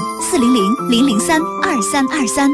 400-003-2323。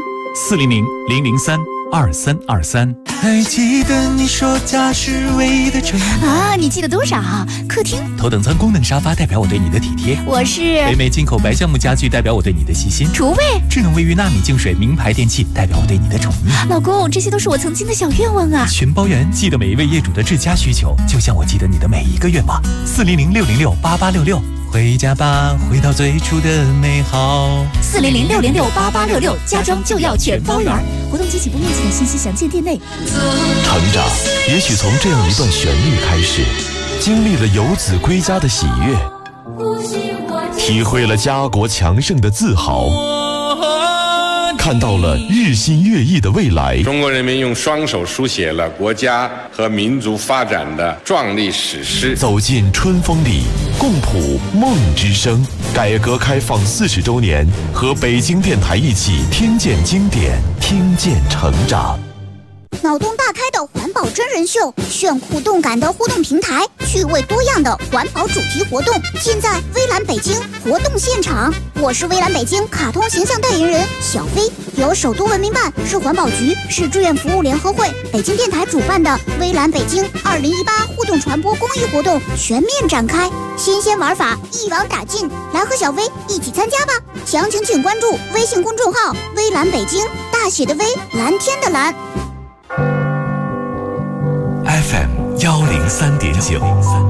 400-003-2323。还记得你说家是唯一的城啊？你记得多少？客厅头等舱功能沙发代表我对你的体贴， 我是北美进口白橡木家具代表我对你的细心， 厨卫智能卫浴纳米净水名牌电器代表我对你的宠溺。 老公，这些都是我曾经的小愿望啊！ 全包圆记得每一位业主的至佳需求，就像我记得你的每一个愿望。400-606-8866，回家吧，回到最初的美好。 400-606-8866，家装就要全包圆，活动及起步面积的信息详见店内。 成长也许从这样一段旋律开始，经历了游子归家的喜悦，体会了家国强盛的自豪，看到了日新月异的未来。 中国人民用双手书写了国家和民族发展的壮丽史诗。 走进春风里，共谱梦之声。改革开放40周年，和北京电台一起听见经典，听见成长。 脑洞大开的环保真人秀，炫酷动感的互动平台，趣味多样的环保主题活动，尽在微蓝北京活动现场。我是微蓝北京卡通形象代言人小飞，由首都文明办、市环保局、市志愿服务联合会、北京电台主办的微蓝北京2018互动传播公益活动全面展开，新鲜玩法一网打尽，来和小飞一起参加吧！详情请关注微信公众号微蓝北京，大写的微，蓝天的蓝。 FM 103.9，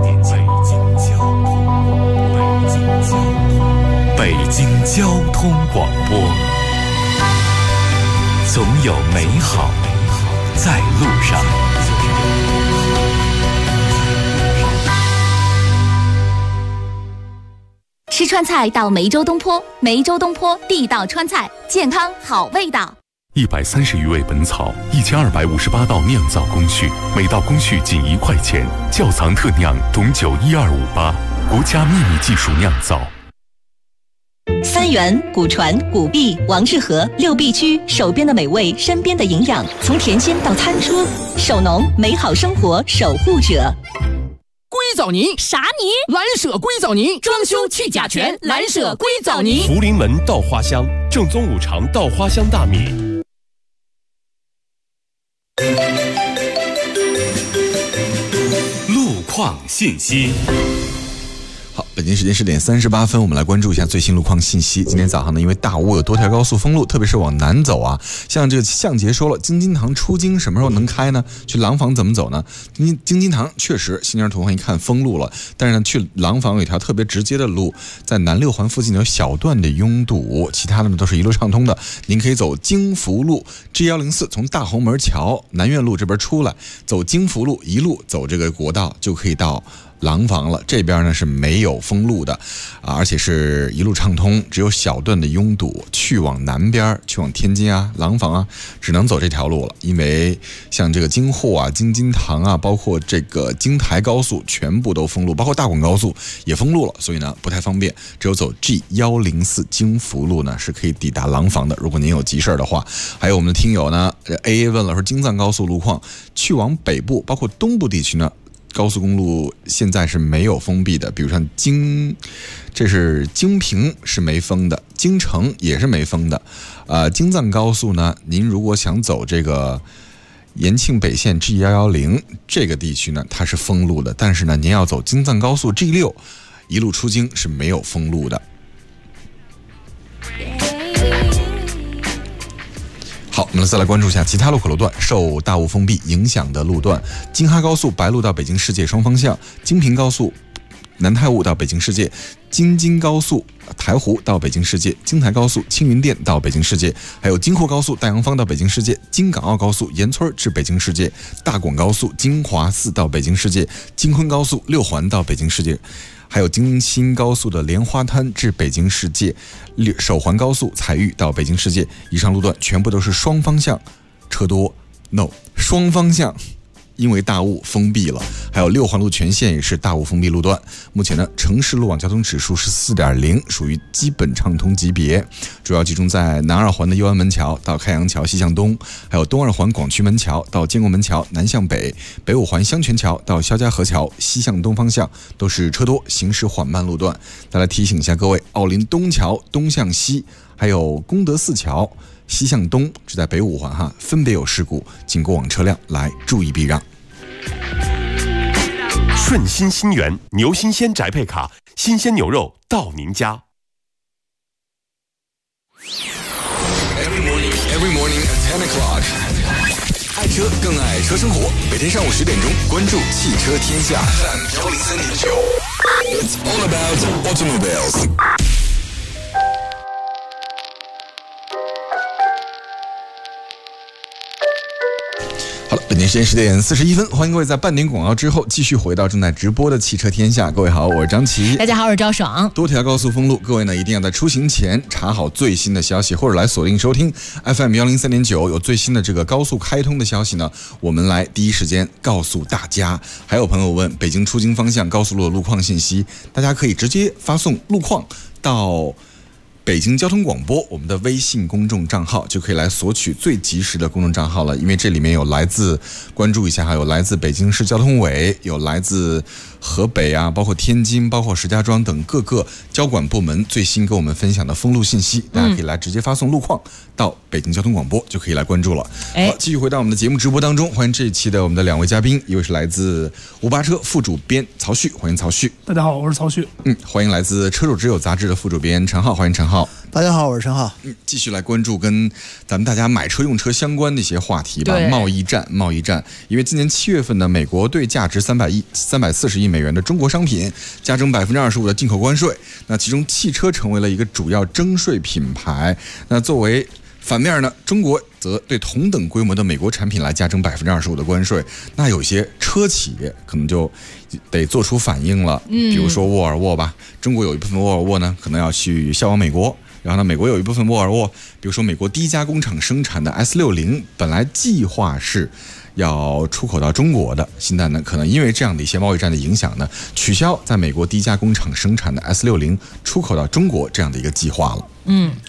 北京交通广播，总有美好在路上。 吃川菜到梅州东坡，梅州东坡地道川菜，健康好味道。 130余味本草，1258道酿造工序，每道工序仅1块钱。窖藏特酿董酒12588，国家秘密技术酿造。 三元、古传、古壁、王致和6必居，手边的美味，身边的营养，从甜心到餐桌，守农美好生活守护者。 归藻泥。 啥泥？ 蓝舍硅藻泥，装修去甲醛，蓝舍硅藻泥。 福临门稻花香，正宗五常稻花香大米。 路况信息。 好，北京时间10点38分，我们来关注一下最新路况信息。今天早上呢，因为大雾有多条高速封路，特别是往南走啊，像这个向杰说了，京津塘出京什么时候能开呢？去廊坊怎么走呢？京津塘确实新疆图上一看封路了，但是呢，去廊坊有一条特别直接的路，在南六环附近有小段的拥堵，其他的呢都是一路畅通的。您可以走京福路 G104，从大红门桥南苑路这边出来，走京福路一路走这个国道就可以到廊坊了。这边呢是没有封路的而且是一路畅通，只有小段的拥堵。去往南边，去往天津啊、廊坊啊，只能走这条路了。因为像这个京沪啊、京津塘啊，包括这个京台高速全部都封路，包括大广高速也封路了，所以呢不太方便。只有走 G104 京福路呢是可以抵达廊坊的。如果您有急事的话，还有我们的听友呢 AA 问了，说京藏高速路况去往北部包括东部地区呢，高速公路现在是没有封闭的，比如像这是京平是没封的，京城也是没封的。京藏高速呢，您如果想走这个延庆北线 G110 这个地区呢，它是封路的，但是呢，您要走京藏高速 G6 一路出京是没有封路的。好，我们再来关注一下其他路口路段受大雾封闭影响的路段。京哈高速白鹿到北京世界双方向，京平高速南太坞到北京世界，京津高速台湖到北京世界，京台高速青云店到北京世界，还有京沪高速大洋坊到北京世界，京港澳高速沿村至北京世界，大广高速京华寺到北京世界，京昆高速六环到北京世界，还有京新高速的莲花滩至北京世界，首环高速彩玉到北京世界。以上路段全部都是双方向车多 ，no 双方向。因为大雾封闭了，还有六环路全线也是大雾封闭路段。目前呢，城市路网交通指数是4.0，属于基本畅通级别，主要集中在南二环的右安门桥到开阳桥西向东，还有东二环广渠门桥到建国门桥南向北，北五环香泉桥到肖家河桥西向东方向都是车多行驶缓慢路段。再来提醒一下各位，奥林东桥东向西，还有功德寺桥西向东，只在北五环分别有事故，请过往车辆来注意避让。 顺心新源牛新鲜宅配卡，新鲜牛肉到您家。 Every morning at 10 o'clock， 爱车更爱车生活。每天上午10点钟，关注汽车天下 FM103.9。It's all about automobiles。 好了，本节时间10点41分，欢迎各位在半点广告之后继续回到正在直播的汽车天下。各位好，我是张琪。 大家好，我是赵爽。 多条高速封路，各位呢一定要在出行前查好最新的消息，或者来锁定收听 FM103.9， 有最新的这个高速开通的消息呢，我们来第一时间告诉大家。还有朋友问北京出京方向高速路的路况信息，大家可以直接发送路况到北京交通广播我们的微信公众账号，就可以来索取最及时的公众账号了。因为这里面有来自关注一下，还有来自北京市交通委，有来自河北啊，包括天津，包括石家庄等各个交管部门最新给我们分享的封路信息，大家可以来直接发送路况到北京交通广播，就可以来关注了。好，继续回到我们的节目直播当中，欢迎这一期的我们的两位嘉宾，一位是来自无巴车副主编曹旭，欢迎曹旭。 大家好，我是曹旭。 欢迎来自车主之友杂志的副主编陈浩，欢迎陈浩。 大家好，我是陈浩。 继续来关注跟咱们大家买车用车相关的一些话题吧。贸易战，因为今年7月份呢，美国对价值340亿美元的中国商品加征25%的进口关税，那其中汽车成为了一个主要征税品牌。那作为反面呢，中国则对同等规模的美国产品来加征25%的关税，那有些车企可能就得做出反应了。比如说沃尔沃吧，中国有一部分沃尔沃呢，可能要去销往美国。然后呢，美国有一部分沃尔沃，比如说美国第一家工厂生产的 S60， 本来计划是要出口到中国的，现在呢，可能因为这样的一些贸易战的影响呢，取消在美国第一家工厂生产的 S60 出口到中国这样的一个计划了。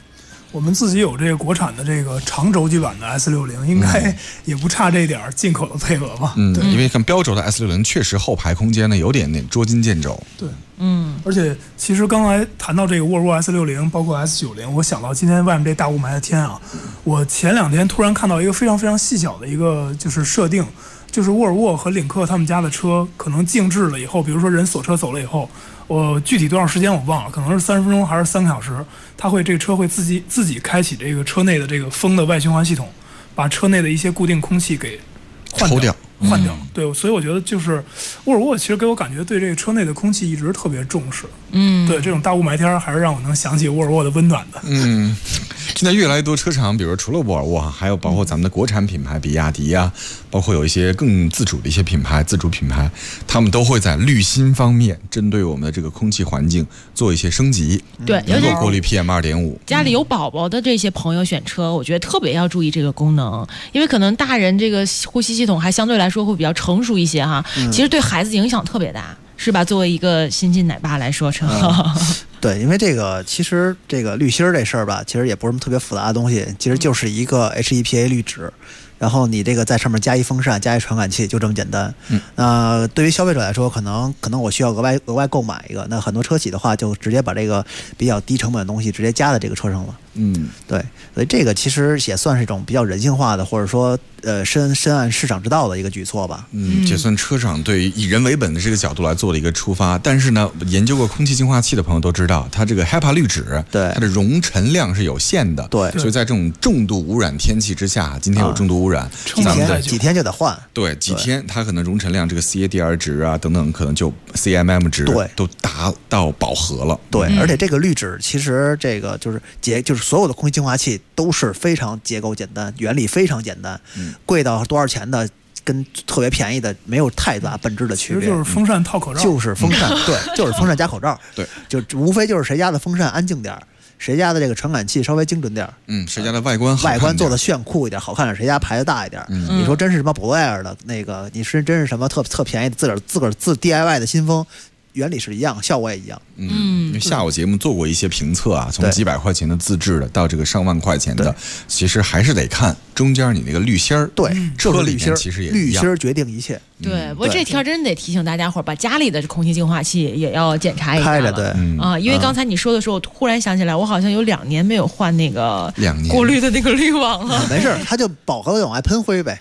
我们自己有这个国产的这个长轴距版的 S60，应该也不差这点进口的配额吧？ 对，因为看标轴的 S60确实后排空间呢有点捉襟见肘。 对，而且其实刚才谈到这个沃尔沃 S60，包括 S90，我想到今天外面这大雾霾的天啊，我前2天突然看到一个非常非常细小的一个就是设定。就是沃尔沃和领克他们家的车可能静置了以后，比如说人锁车走了以后，我具体多长时间我忘了，可能是30分钟还是3个小时，这个车会自己开启这个车内的这个风的外循环系统，把车内的一些固定空气给换掉。对，所以我觉得就是沃尔沃其实给我感觉对这个车内的空气一直特别重视。对，这种大雾霾天还是让我能想起沃尔沃的温暖的。 现在越来越多车厂，比如除了沃尔沃，还有包括咱们的国产品牌比亚迪啊，包括有一些更自主的一些自主品牌，他们都会在滤芯方面针对我们的这个空气环境做一些升级， 对， 能够过滤 PM2.5。 家里有宝宝的这些朋友选车，我觉得特别要注意这个功能，因为可能大人这个呼吸系统还相对来说会比较成熟一些哈，其实对孩子影响特别大，是吧？作为一个新晋奶爸来说， 对，因为其实这个滤芯这事儿吧，其实也不是什么特别复杂的东西，其实就是一个 HEPA 滤纸，然后你这个在上面加一风扇，加一传感器，就这么简单。对于消费者来说，可能我需要额外购买一个，那很多车企的话就直接把这个比较低成本的东西直接加在这个车上了。对，所以这个其实也算是一种比较人性化的，或者说深谙市场之道的一个举措吧。 也算车厂对以人为本的这个角度来做的一个出发。但是呢，研究过空气净化器的朋友都知道，它这个 HEPA 滤纸， 对它的容尘量是有限的。 对， 所以在这种重度污染天气之下，今天有重度污染， 几天就得换。 对，几天它可能容尘量这个 CADR 值啊等等，可能就 CMM 值都达到饱和了。 对，而且这个滤纸其实这个就是所有的空气净化器都是非常结构简单，原理非常简单，贵到多少钱的跟特别便宜的没有太大本质的区别。 其实就是风扇套口罩， 就是风扇，对，就是风扇加口罩， 对， 就无非就是谁家的风扇安静点，谁家的这个传感器稍微精准点， 谁家的外观做的炫酷一点，好看点，谁家牌子大一点。你说真是什么博爱尔的那个，你是真是什么特便宜的自个儿 DIY 的新风。原理是一样，效果也一样。 因为下午节目做过一些评测啊，从几百块钱的自制的到这个上万块钱的，其实还是得看中间你那个滤芯儿。 对， 车里面其实也滤芯决定一切。 对，不过这条真得提醒大家伙儿，把家里的空气净化器也要检查一下开着。对， 因为刚才你说的时候，我突然想起来，我好像有2年没有换那个过滤的那个滤网了。 没事，它就饱和了往外喷灰呗。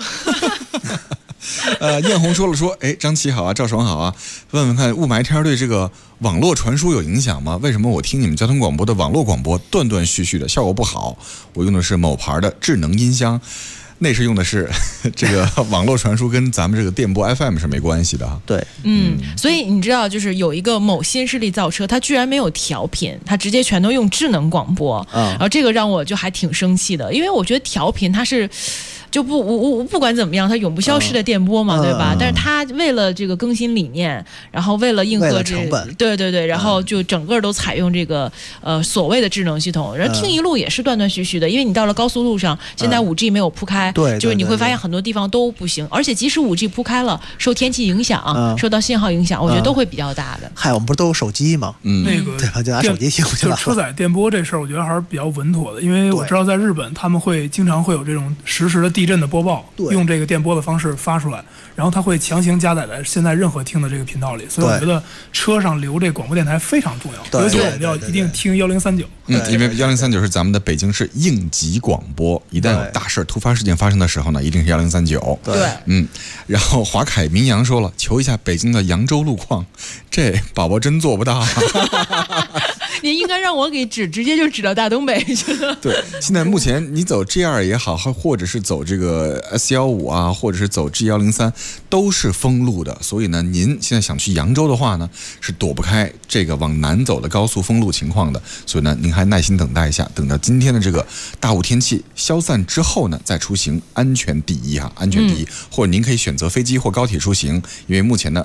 艳红说，张琪好啊，赵爽好啊，问问看雾霾天对这个网络传输有影响吗？为什么我听你们交通广播的网络广播断断续续的，效果不好？我用的是某牌的智能音箱，那是用的是这个网络传输，跟咱们这个电波 FM 是没关系的。 对， 所以你知道，就是有一个某新势力造车，它居然没有调频，它直接全都用智能广播，然后这个让我就还挺生气的，因为我觉得调频它是。就不管怎么样，它永不消失的电波嘛，对吧？但是它为了这个更新理念，然后为了应和这对，然后就整个都采用这个所谓的智能系统，然后听一路也是断断续续的，因为你到了高速路上，现在5G 没有铺开，就是你会发现很多地方都不行，而且即使5G 铺开了，受天气影响，受到信号影响，我觉得都会比较大的。 嗨，我们不是都有手机吗？ 那个对吧？就拿手机听就车载电波这事儿，我觉得还是比较稳妥的，因为我知道在日本他们会经常会有这种实时的地震的播报，用这个电波的方式发出来，然后它会强行加载在现在任何听的这个频道里，所以我觉得车上留这广播电台非常重要，尤其我们要一定听1039。 因为1039是咱们的北京市应急广播，一旦有大事突发事件发生的时候呢，一定是1039。 对， 然后华凯明阳说了，求一下北京的扬州路况，这宝宝真做不到。 您应该让我给直接就指到大东北去了。 对，现在目前你走 G2 也好，或者是走这个 S15啊，或者是走 G103，都是封路的。所以呢，您现在想去扬州的话呢，是躲不开这个往南走的高速封路情况的。所以呢，您还耐心等待一下，等到今天的这个大雾天气消散之后呢，再出行，安全第一哈，安全第一。或者您可以选择飞机或高铁出行，因为目前呢，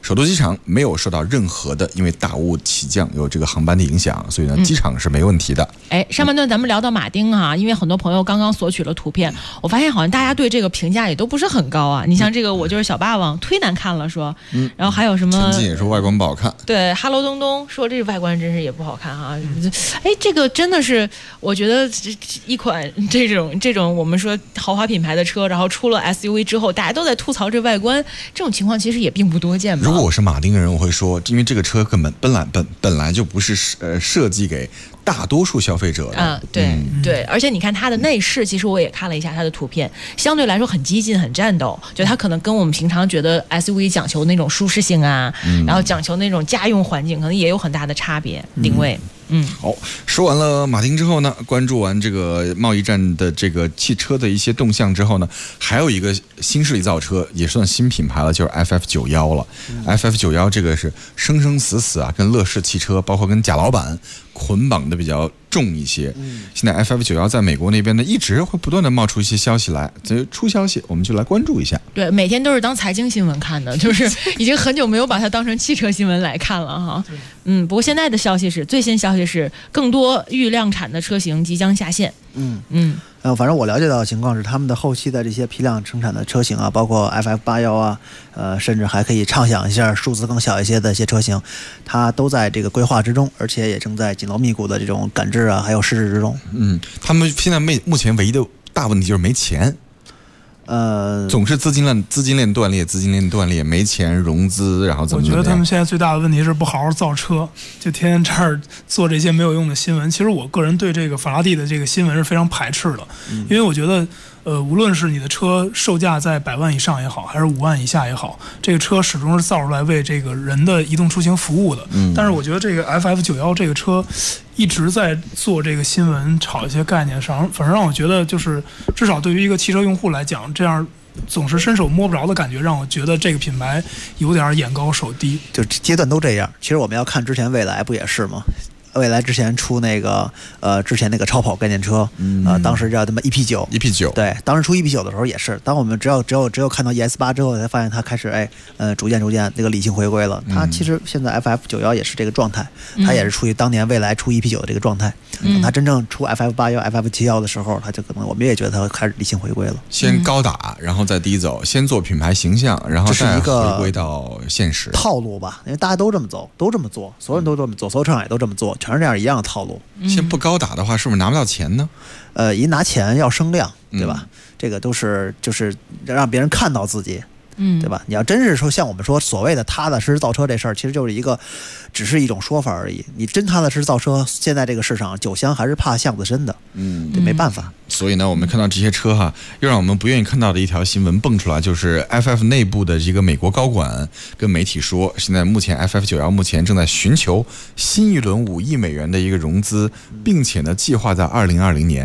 首都机场没有受到任何的因为大雾起降有这个航班的影响，所以呢，机场是没问题的。 上半段咱们聊到马丁啊，因为很多朋友刚刚索取了图片，我发现好像大家对这个评价也都不是很高啊。你像这个我就是小霸王忒难看了说，然后还有什么陈静也说外观不好看， 对哈喽东东说这外观真是也不好看哈。这个真的是我觉得一款这种我们说豪华品牌的车，然后出了 SUV 之后，大家都在吐槽这外观，这种情况其实也并不多见吧。 如果我是马丁的人，我会说，因为这个车根本来就不是设计给大多数消费者的。 对，而且你看它的内饰，其实我也看了一下它的图片，相对来说很激进、很战斗，就它可能跟我们平常觉得 SUV 讲求那种舒适性啊，然后讲求那种家用环境，可能也有很大的差别定位。 好，说完了马丁之后呢，关注完这个贸易战的这个汽车的一些动向之后呢，还有一个新势力造车，也算新品牌了，就是 FF91了。FF91这个是生生死死啊，跟乐视汽车，包括跟贾老板捆绑的比较重一些。现在 FF91在美国那边呢，一直会不断的冒出一些消息来，出消息我们就来关注一下。 对，每天都是当财经新闻看的，就是已经很久没有把它当成汽车新闻来看了哈。不过现在的最新消息是，更多预量产的车型即将下线。 反正我了解到的情况是，他们的后期的这些批量生产的车型啊，包括 FF81啊，甚至还可以畅想一下数字更小一些的一些车型，它都在这个规划之中，而且也正在紧锣密鼓的这种赶制啊，还有试制之中。 他们现在目前唯一的大问题就是没钱。总是资金链断裂，没钱融资，然后怎么？ 我觉得他们现在最大的问题是不好好造车，就天天这儿做这些没有用的新闻。其实我个人对这个法拉第的这个新闻是非常排斥的，因为我觉得，无论是你的车售价在100万以上也好，还是5万以下也好，这个车始终是造出来为这个人的移动出行服务的。但是我觉得这个 FF91这个车一直在做这个新闻，炒一些概念上，反正让我觉得就是至少对于一个汽车用户来讲，这样总是伸手摸不着的感觉，让我觉得这个品牌有点眼高手低。 就阶段都这样。其实我们要看之前蔚来不也是吗？蔚来之前出那个之前那个超跑概念车，当时叫他妈 EP9，对，当时出 EP9的时候也是，当我们只有看到 ES8 之后，才发现它开始逐渐这个理性回归了。它其实现在 FF91也是这个状态，它也是处于当年蔚来出 EP9的这个状态。等它真正出 FF81、FF71的时候，它就可能我们也觉得它开始理性回归了。 先高打，然后再低走，先做品牌形象，然后再回归到现实套路吧，因为大家都这么走，都这么做，所有人都这么做，所有车厂也都这么做。全是这样一样的套路。 先不高打的话，是不是拿不到钱呢？ 一拿钱要声量，对吧？这个都是就是让别人看到自己，对吧？你要真是说像我们说所谓的踏踏实实造车这事儿，其实就是只是一种说法而已。你真踏踏实实造车，现在这个市场酒香还是怕巷子深的，这没办法。 所以呢，我们看到这些车哈，又让我们不愿意看到的一条新闻蹦出来，就是 FF 内部的这个美国高管跟媒体说，现在目前 FF91目前正在寻求新一轮5亿美元的一个融资，并且呢，计划在2020年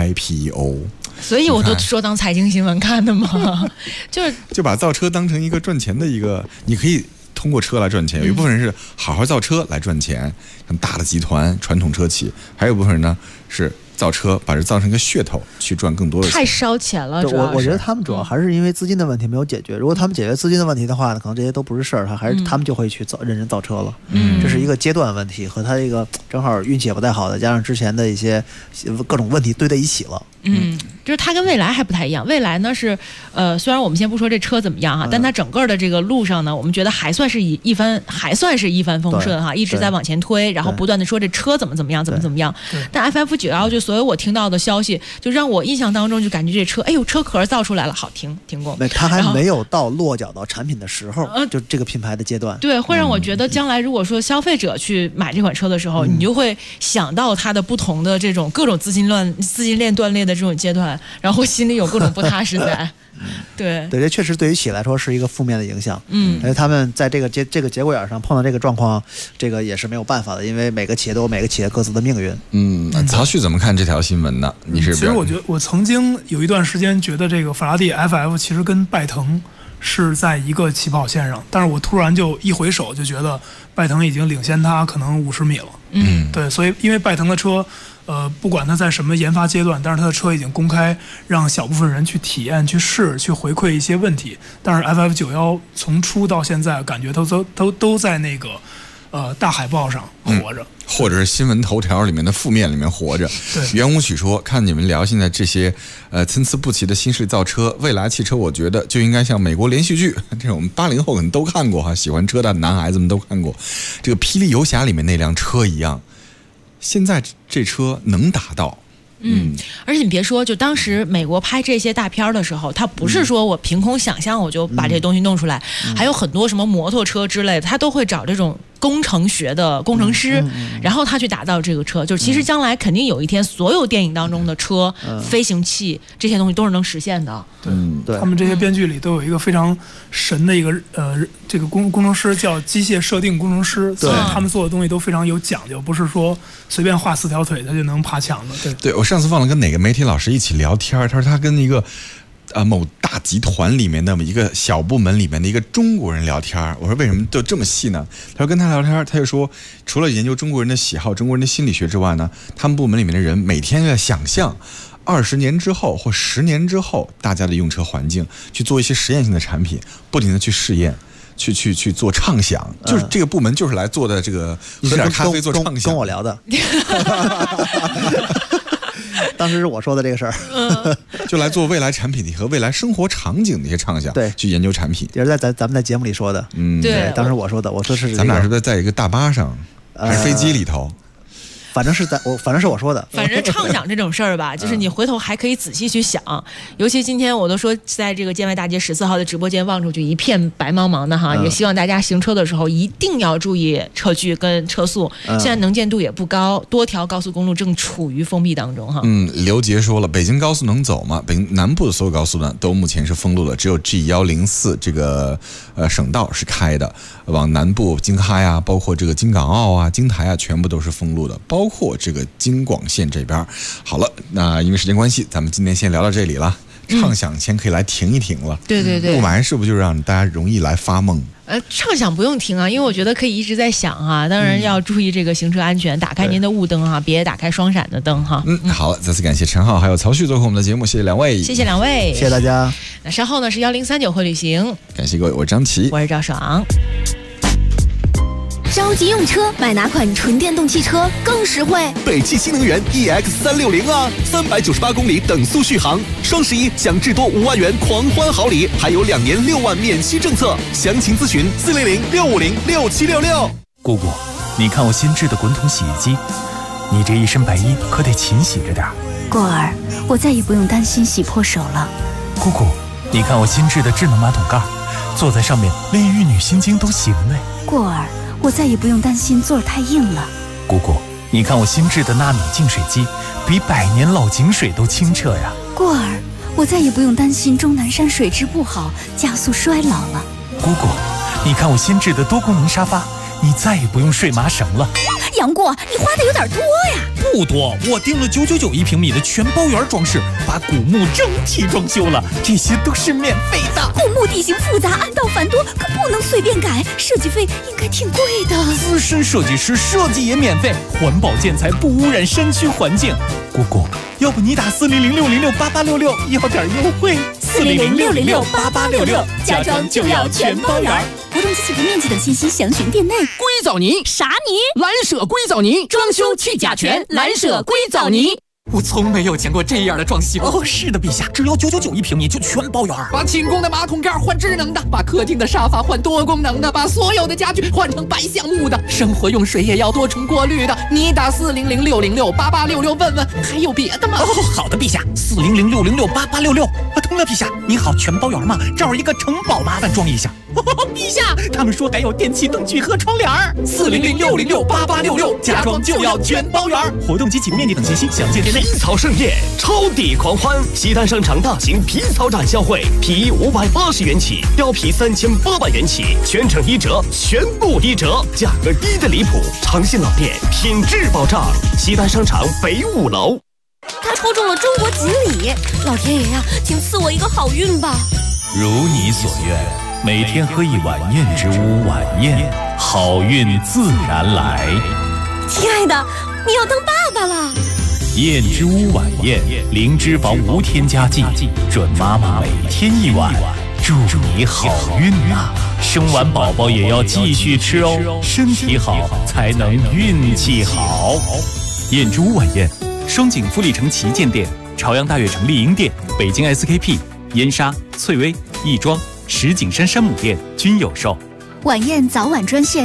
IPO。 所以我都说当财经新闻看的嘛， 就把造车当成一个赚钱的一个，你可以通过车来赚钱，有一部分人是好好造车来赚钱，像大的集团、传统车企，还有一部分人呢是造车，把这造成一个噱头去赚更多的钱， 太烧钱了。 我觉得他们主要还是因为资金的问题没有解决。如果他们解决资金的问题的话呢，可能这些都不是事儿，他们就会去认真造车了。这是一个阶段问题，和他一个正好运气也不太好，再加上之前的一些各种问题堆在一起了。 就是它跟蔚来还不太一样。蔚来呢是虽然我们先不说这车怎么样哈，但它整个的这个路上呢，我们觉得还算是一帆风顺哈，一直在往前推，然后不断的说这车怎么样。但 FF91就所有我听到的消息，就让我印象当中就感觉这车，哎呦，车壳造出来了，好停工。 它还没有到落脚到产品的时候，就这个品牌的阶段。 对，会让我觉得将来如果说消费者去买这款车的时候，你就会想到它的不同的这种各种资金链断裂的这种阶段，然后心里有各种不踏实在。对， 这确实对于企业来说是一个负面的影响。而且他们在这个节骨眼上碰到这个状况，这个也是没有办法的，因为每个企业都有每个企业各自的命运。 曹旭怎么看这条新闻呢？其实我觉得我曾经有一段时间觉得这个法拉第 FF 其实跟拜腾是在一个起跑线上，但是我突然就一回首就觉得拜腾已经领先他可能50米了。对，所以因为拜腾的车不管它在什么研发阶段，但是它的车已经公开让小部分人去体验、去试、去回馈一些问题。但是 FF91从出到现在，感觉都在那个大海报上活着。 或者是新闻头条里面的负面里面活着。圆舞曲说：“看你们聊现在这些参差不齐的新式造车，未来汽车，我觉得就应该像美国连续剧，这是我们80后可能都看过哈，喜欢车的男孩子们都看过，这个《霹雳游侠》里面那辆车一样，现在这车能达到。” 而且你别说，就当时美国拍这些大片的时候，他不是说我凭空想象我就把这东西弄出来，还有很多什么摩托车之类的，他都会找这种工程学的工程师，然后他去打造这个车。就是其实将来肯定有一天，所有电影当中的车、飞行器这些东西都是能实现的。 对，他们这些编剧里都有一个非常神的一个这个工程师叫机械设定工程师，所以他们做的东西都非常有讲究，不是说随便画4条腿他就能爬墙的。 对，我上次忘了跟哪个媒体老师一起聊天，他说他跟一个某大集团里面的一个小部门里面的一个中国人聊天。我说为什么都这么细呢？他说跟他聊天，他就说除了研究中国人的喜好、中国人的心理学之外呢，他们部门里面的人每天在想象20年之后或10年之后大家的用车环境，去做一些实验性的产品，不停的去试验。去做畅想，就是这个部门就是来做的这个喝点咖啡做畅想。 跟我聊的，当时是我说的这个事儿， 就来做未来产品和未来生活场景的一些畅想， 对， 去研究产品。 也是咱们在节目里说的，对，当时我说的，我说是咱们俩是不是在一个大巴上，还是飞机里头？ 反正是我说的。 反正畅想这种事儿吧，就是你回头还可以仔细去想。尤其今天我都说，在这个建外大街14号的直播间望出去一片白茫茫的哈，也希望大家行车的时候一定要注意车距跟车速。现在能见度也不高，多条高速公路正处于封闭当中哈。 刘杰说了，北京高速能走吗？北京南部的所有高速呢，都目前是封路了，只有 G104这个省道是开的，往南部京哈呀，包括这个京港澳啊、京台啊，全部都是封路的。包括这个京广线这边。好了，那因为时间关系，咱们今天先聊到这里了。畅想先可以来停一停了。 对对对， 雾霾是不是就让大家容易来发梦？ 畅想不用停啊，因为我觉得可以一直在想啊。当然要注意这个行车安全，打开您的雾灯哈，别打开双闪的灯哈。 好了，再次感谢陈浩还有曹旭做客我们的节目，谢谢两位， 谢谢两位， 谢谢大家。 那稍后呢是1039会旅行， 感谢各位，我是张琪， 我是赵爽。 着急用车，买哪款纯电动汽车更实惠？ 北汽新能源 EX360啊，398公里等速续航，双11享至多5万元狂欢好礼，还有2年6万免息政策。详情咨询400-650-6766。 姑姑，你看我新制的滚筒洗衣机，你这一身白衣可得勤洗着点。 过儿，我再也不用担心洗破手了。 姑姑，你看我新制的智能马桶盖，坐在上面连玉女心经都行嘞。 过儿，我再也不用担心座儿太硬了。 姑姑，你看我新制的纳米净水机，比100年老井水都清澈呀。 过儿，我再也不用担心终南山水质不好，加速衰老了。 姑姑，你看我新制的多功能沙发，你再也不用睡麻绳了。 杨过，你花的有点多呀。 不多，我订了9991平米的全包圆装饰，把古墓整体装修了，这些都是免费的。 古墓地形复杂，暗道繁多，可不能随便改，设计费应该挺贵的。 资深设计师设计也免费，环保建材不污染山区环境。姑姑，要不你打400-606-8866要点优惠 ？400-606-8866，家装就要全包圆。活动及启动面积等信息详询店内。 硅藻泥啥泥？蓝舍硅藻泥，装修去甲醛，蓝舍硅藻泥。 我从没有见过这样的装修哦！是的，陛下，只要9991平米就全包圆。 把寝宫的马桶盖换智能的，把客厅的沙发换多功能的，把所有的家具换成白橡木的，生活用水也要多重过滤的。你打400-606-8866问问，还有别的吗？ 哦，好的，陛下，400-606-8866。通了，陛下，您好，全包圆吗？这儿一个城堡，麻烦装一下。陛下，他们说还有电器灯具和窗帘。 400-606-8866，家装就要全包圆。 活动及启动面积等信息详见店内。 皮草盛宴，超抵狂欢！西单商场大型皮草展销会，皮衣580元起，貂皮3800元起，全程1折，全部1折，价格低的离谱，诚信老店，品质保障。西单商场北5楼。 他抽中了中国锦鲤，老天爷呀，请赐我一个好运吧！ 如你所愿，每天喝一碗燕之屋晚宴，好运自然来。 亲爱的，你要当爸爸了。 燕之屋晚宴，零脂肪无添加剂，准妈妈每天1碗，祝你好运呐！生完宝宝也要继续吃哦，身体好才能运气好。燕之屋晚宴，双井富力城旗舰店、朝阳大悦城丽婴店、北京 SKP、燕莎、翠微、亦庄、石景山山姆店均有售。 晚宴早晚专线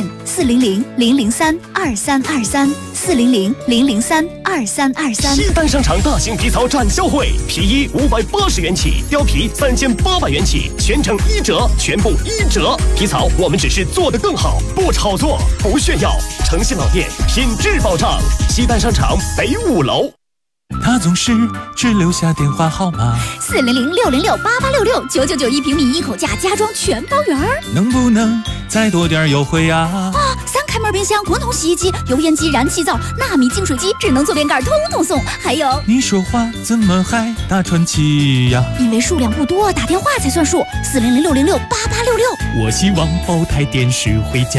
400-003-2323，400-003-2323。 西单商场大型皮草展销会，皮衣580元起，貂皮3800元起，全程1折，全部1折。皮草我们只是做得更好，不炒作，不炫耀。诚信老店，品质保障。西单商场北5楼。 他总是只留下电话号码 400-606-8866，999平米1口价家装全包圆儿。 能不能再多点优惠呀？ 3开门冰箱、滚筒洗衣机、油烟机、燃气灶、纳米净水机、智能坐便盖通通送。还有， 你说话怎么还大喘气呀？ 因为数量不多，打电话才算数。400-606-8866。 我希望抱台电视回家。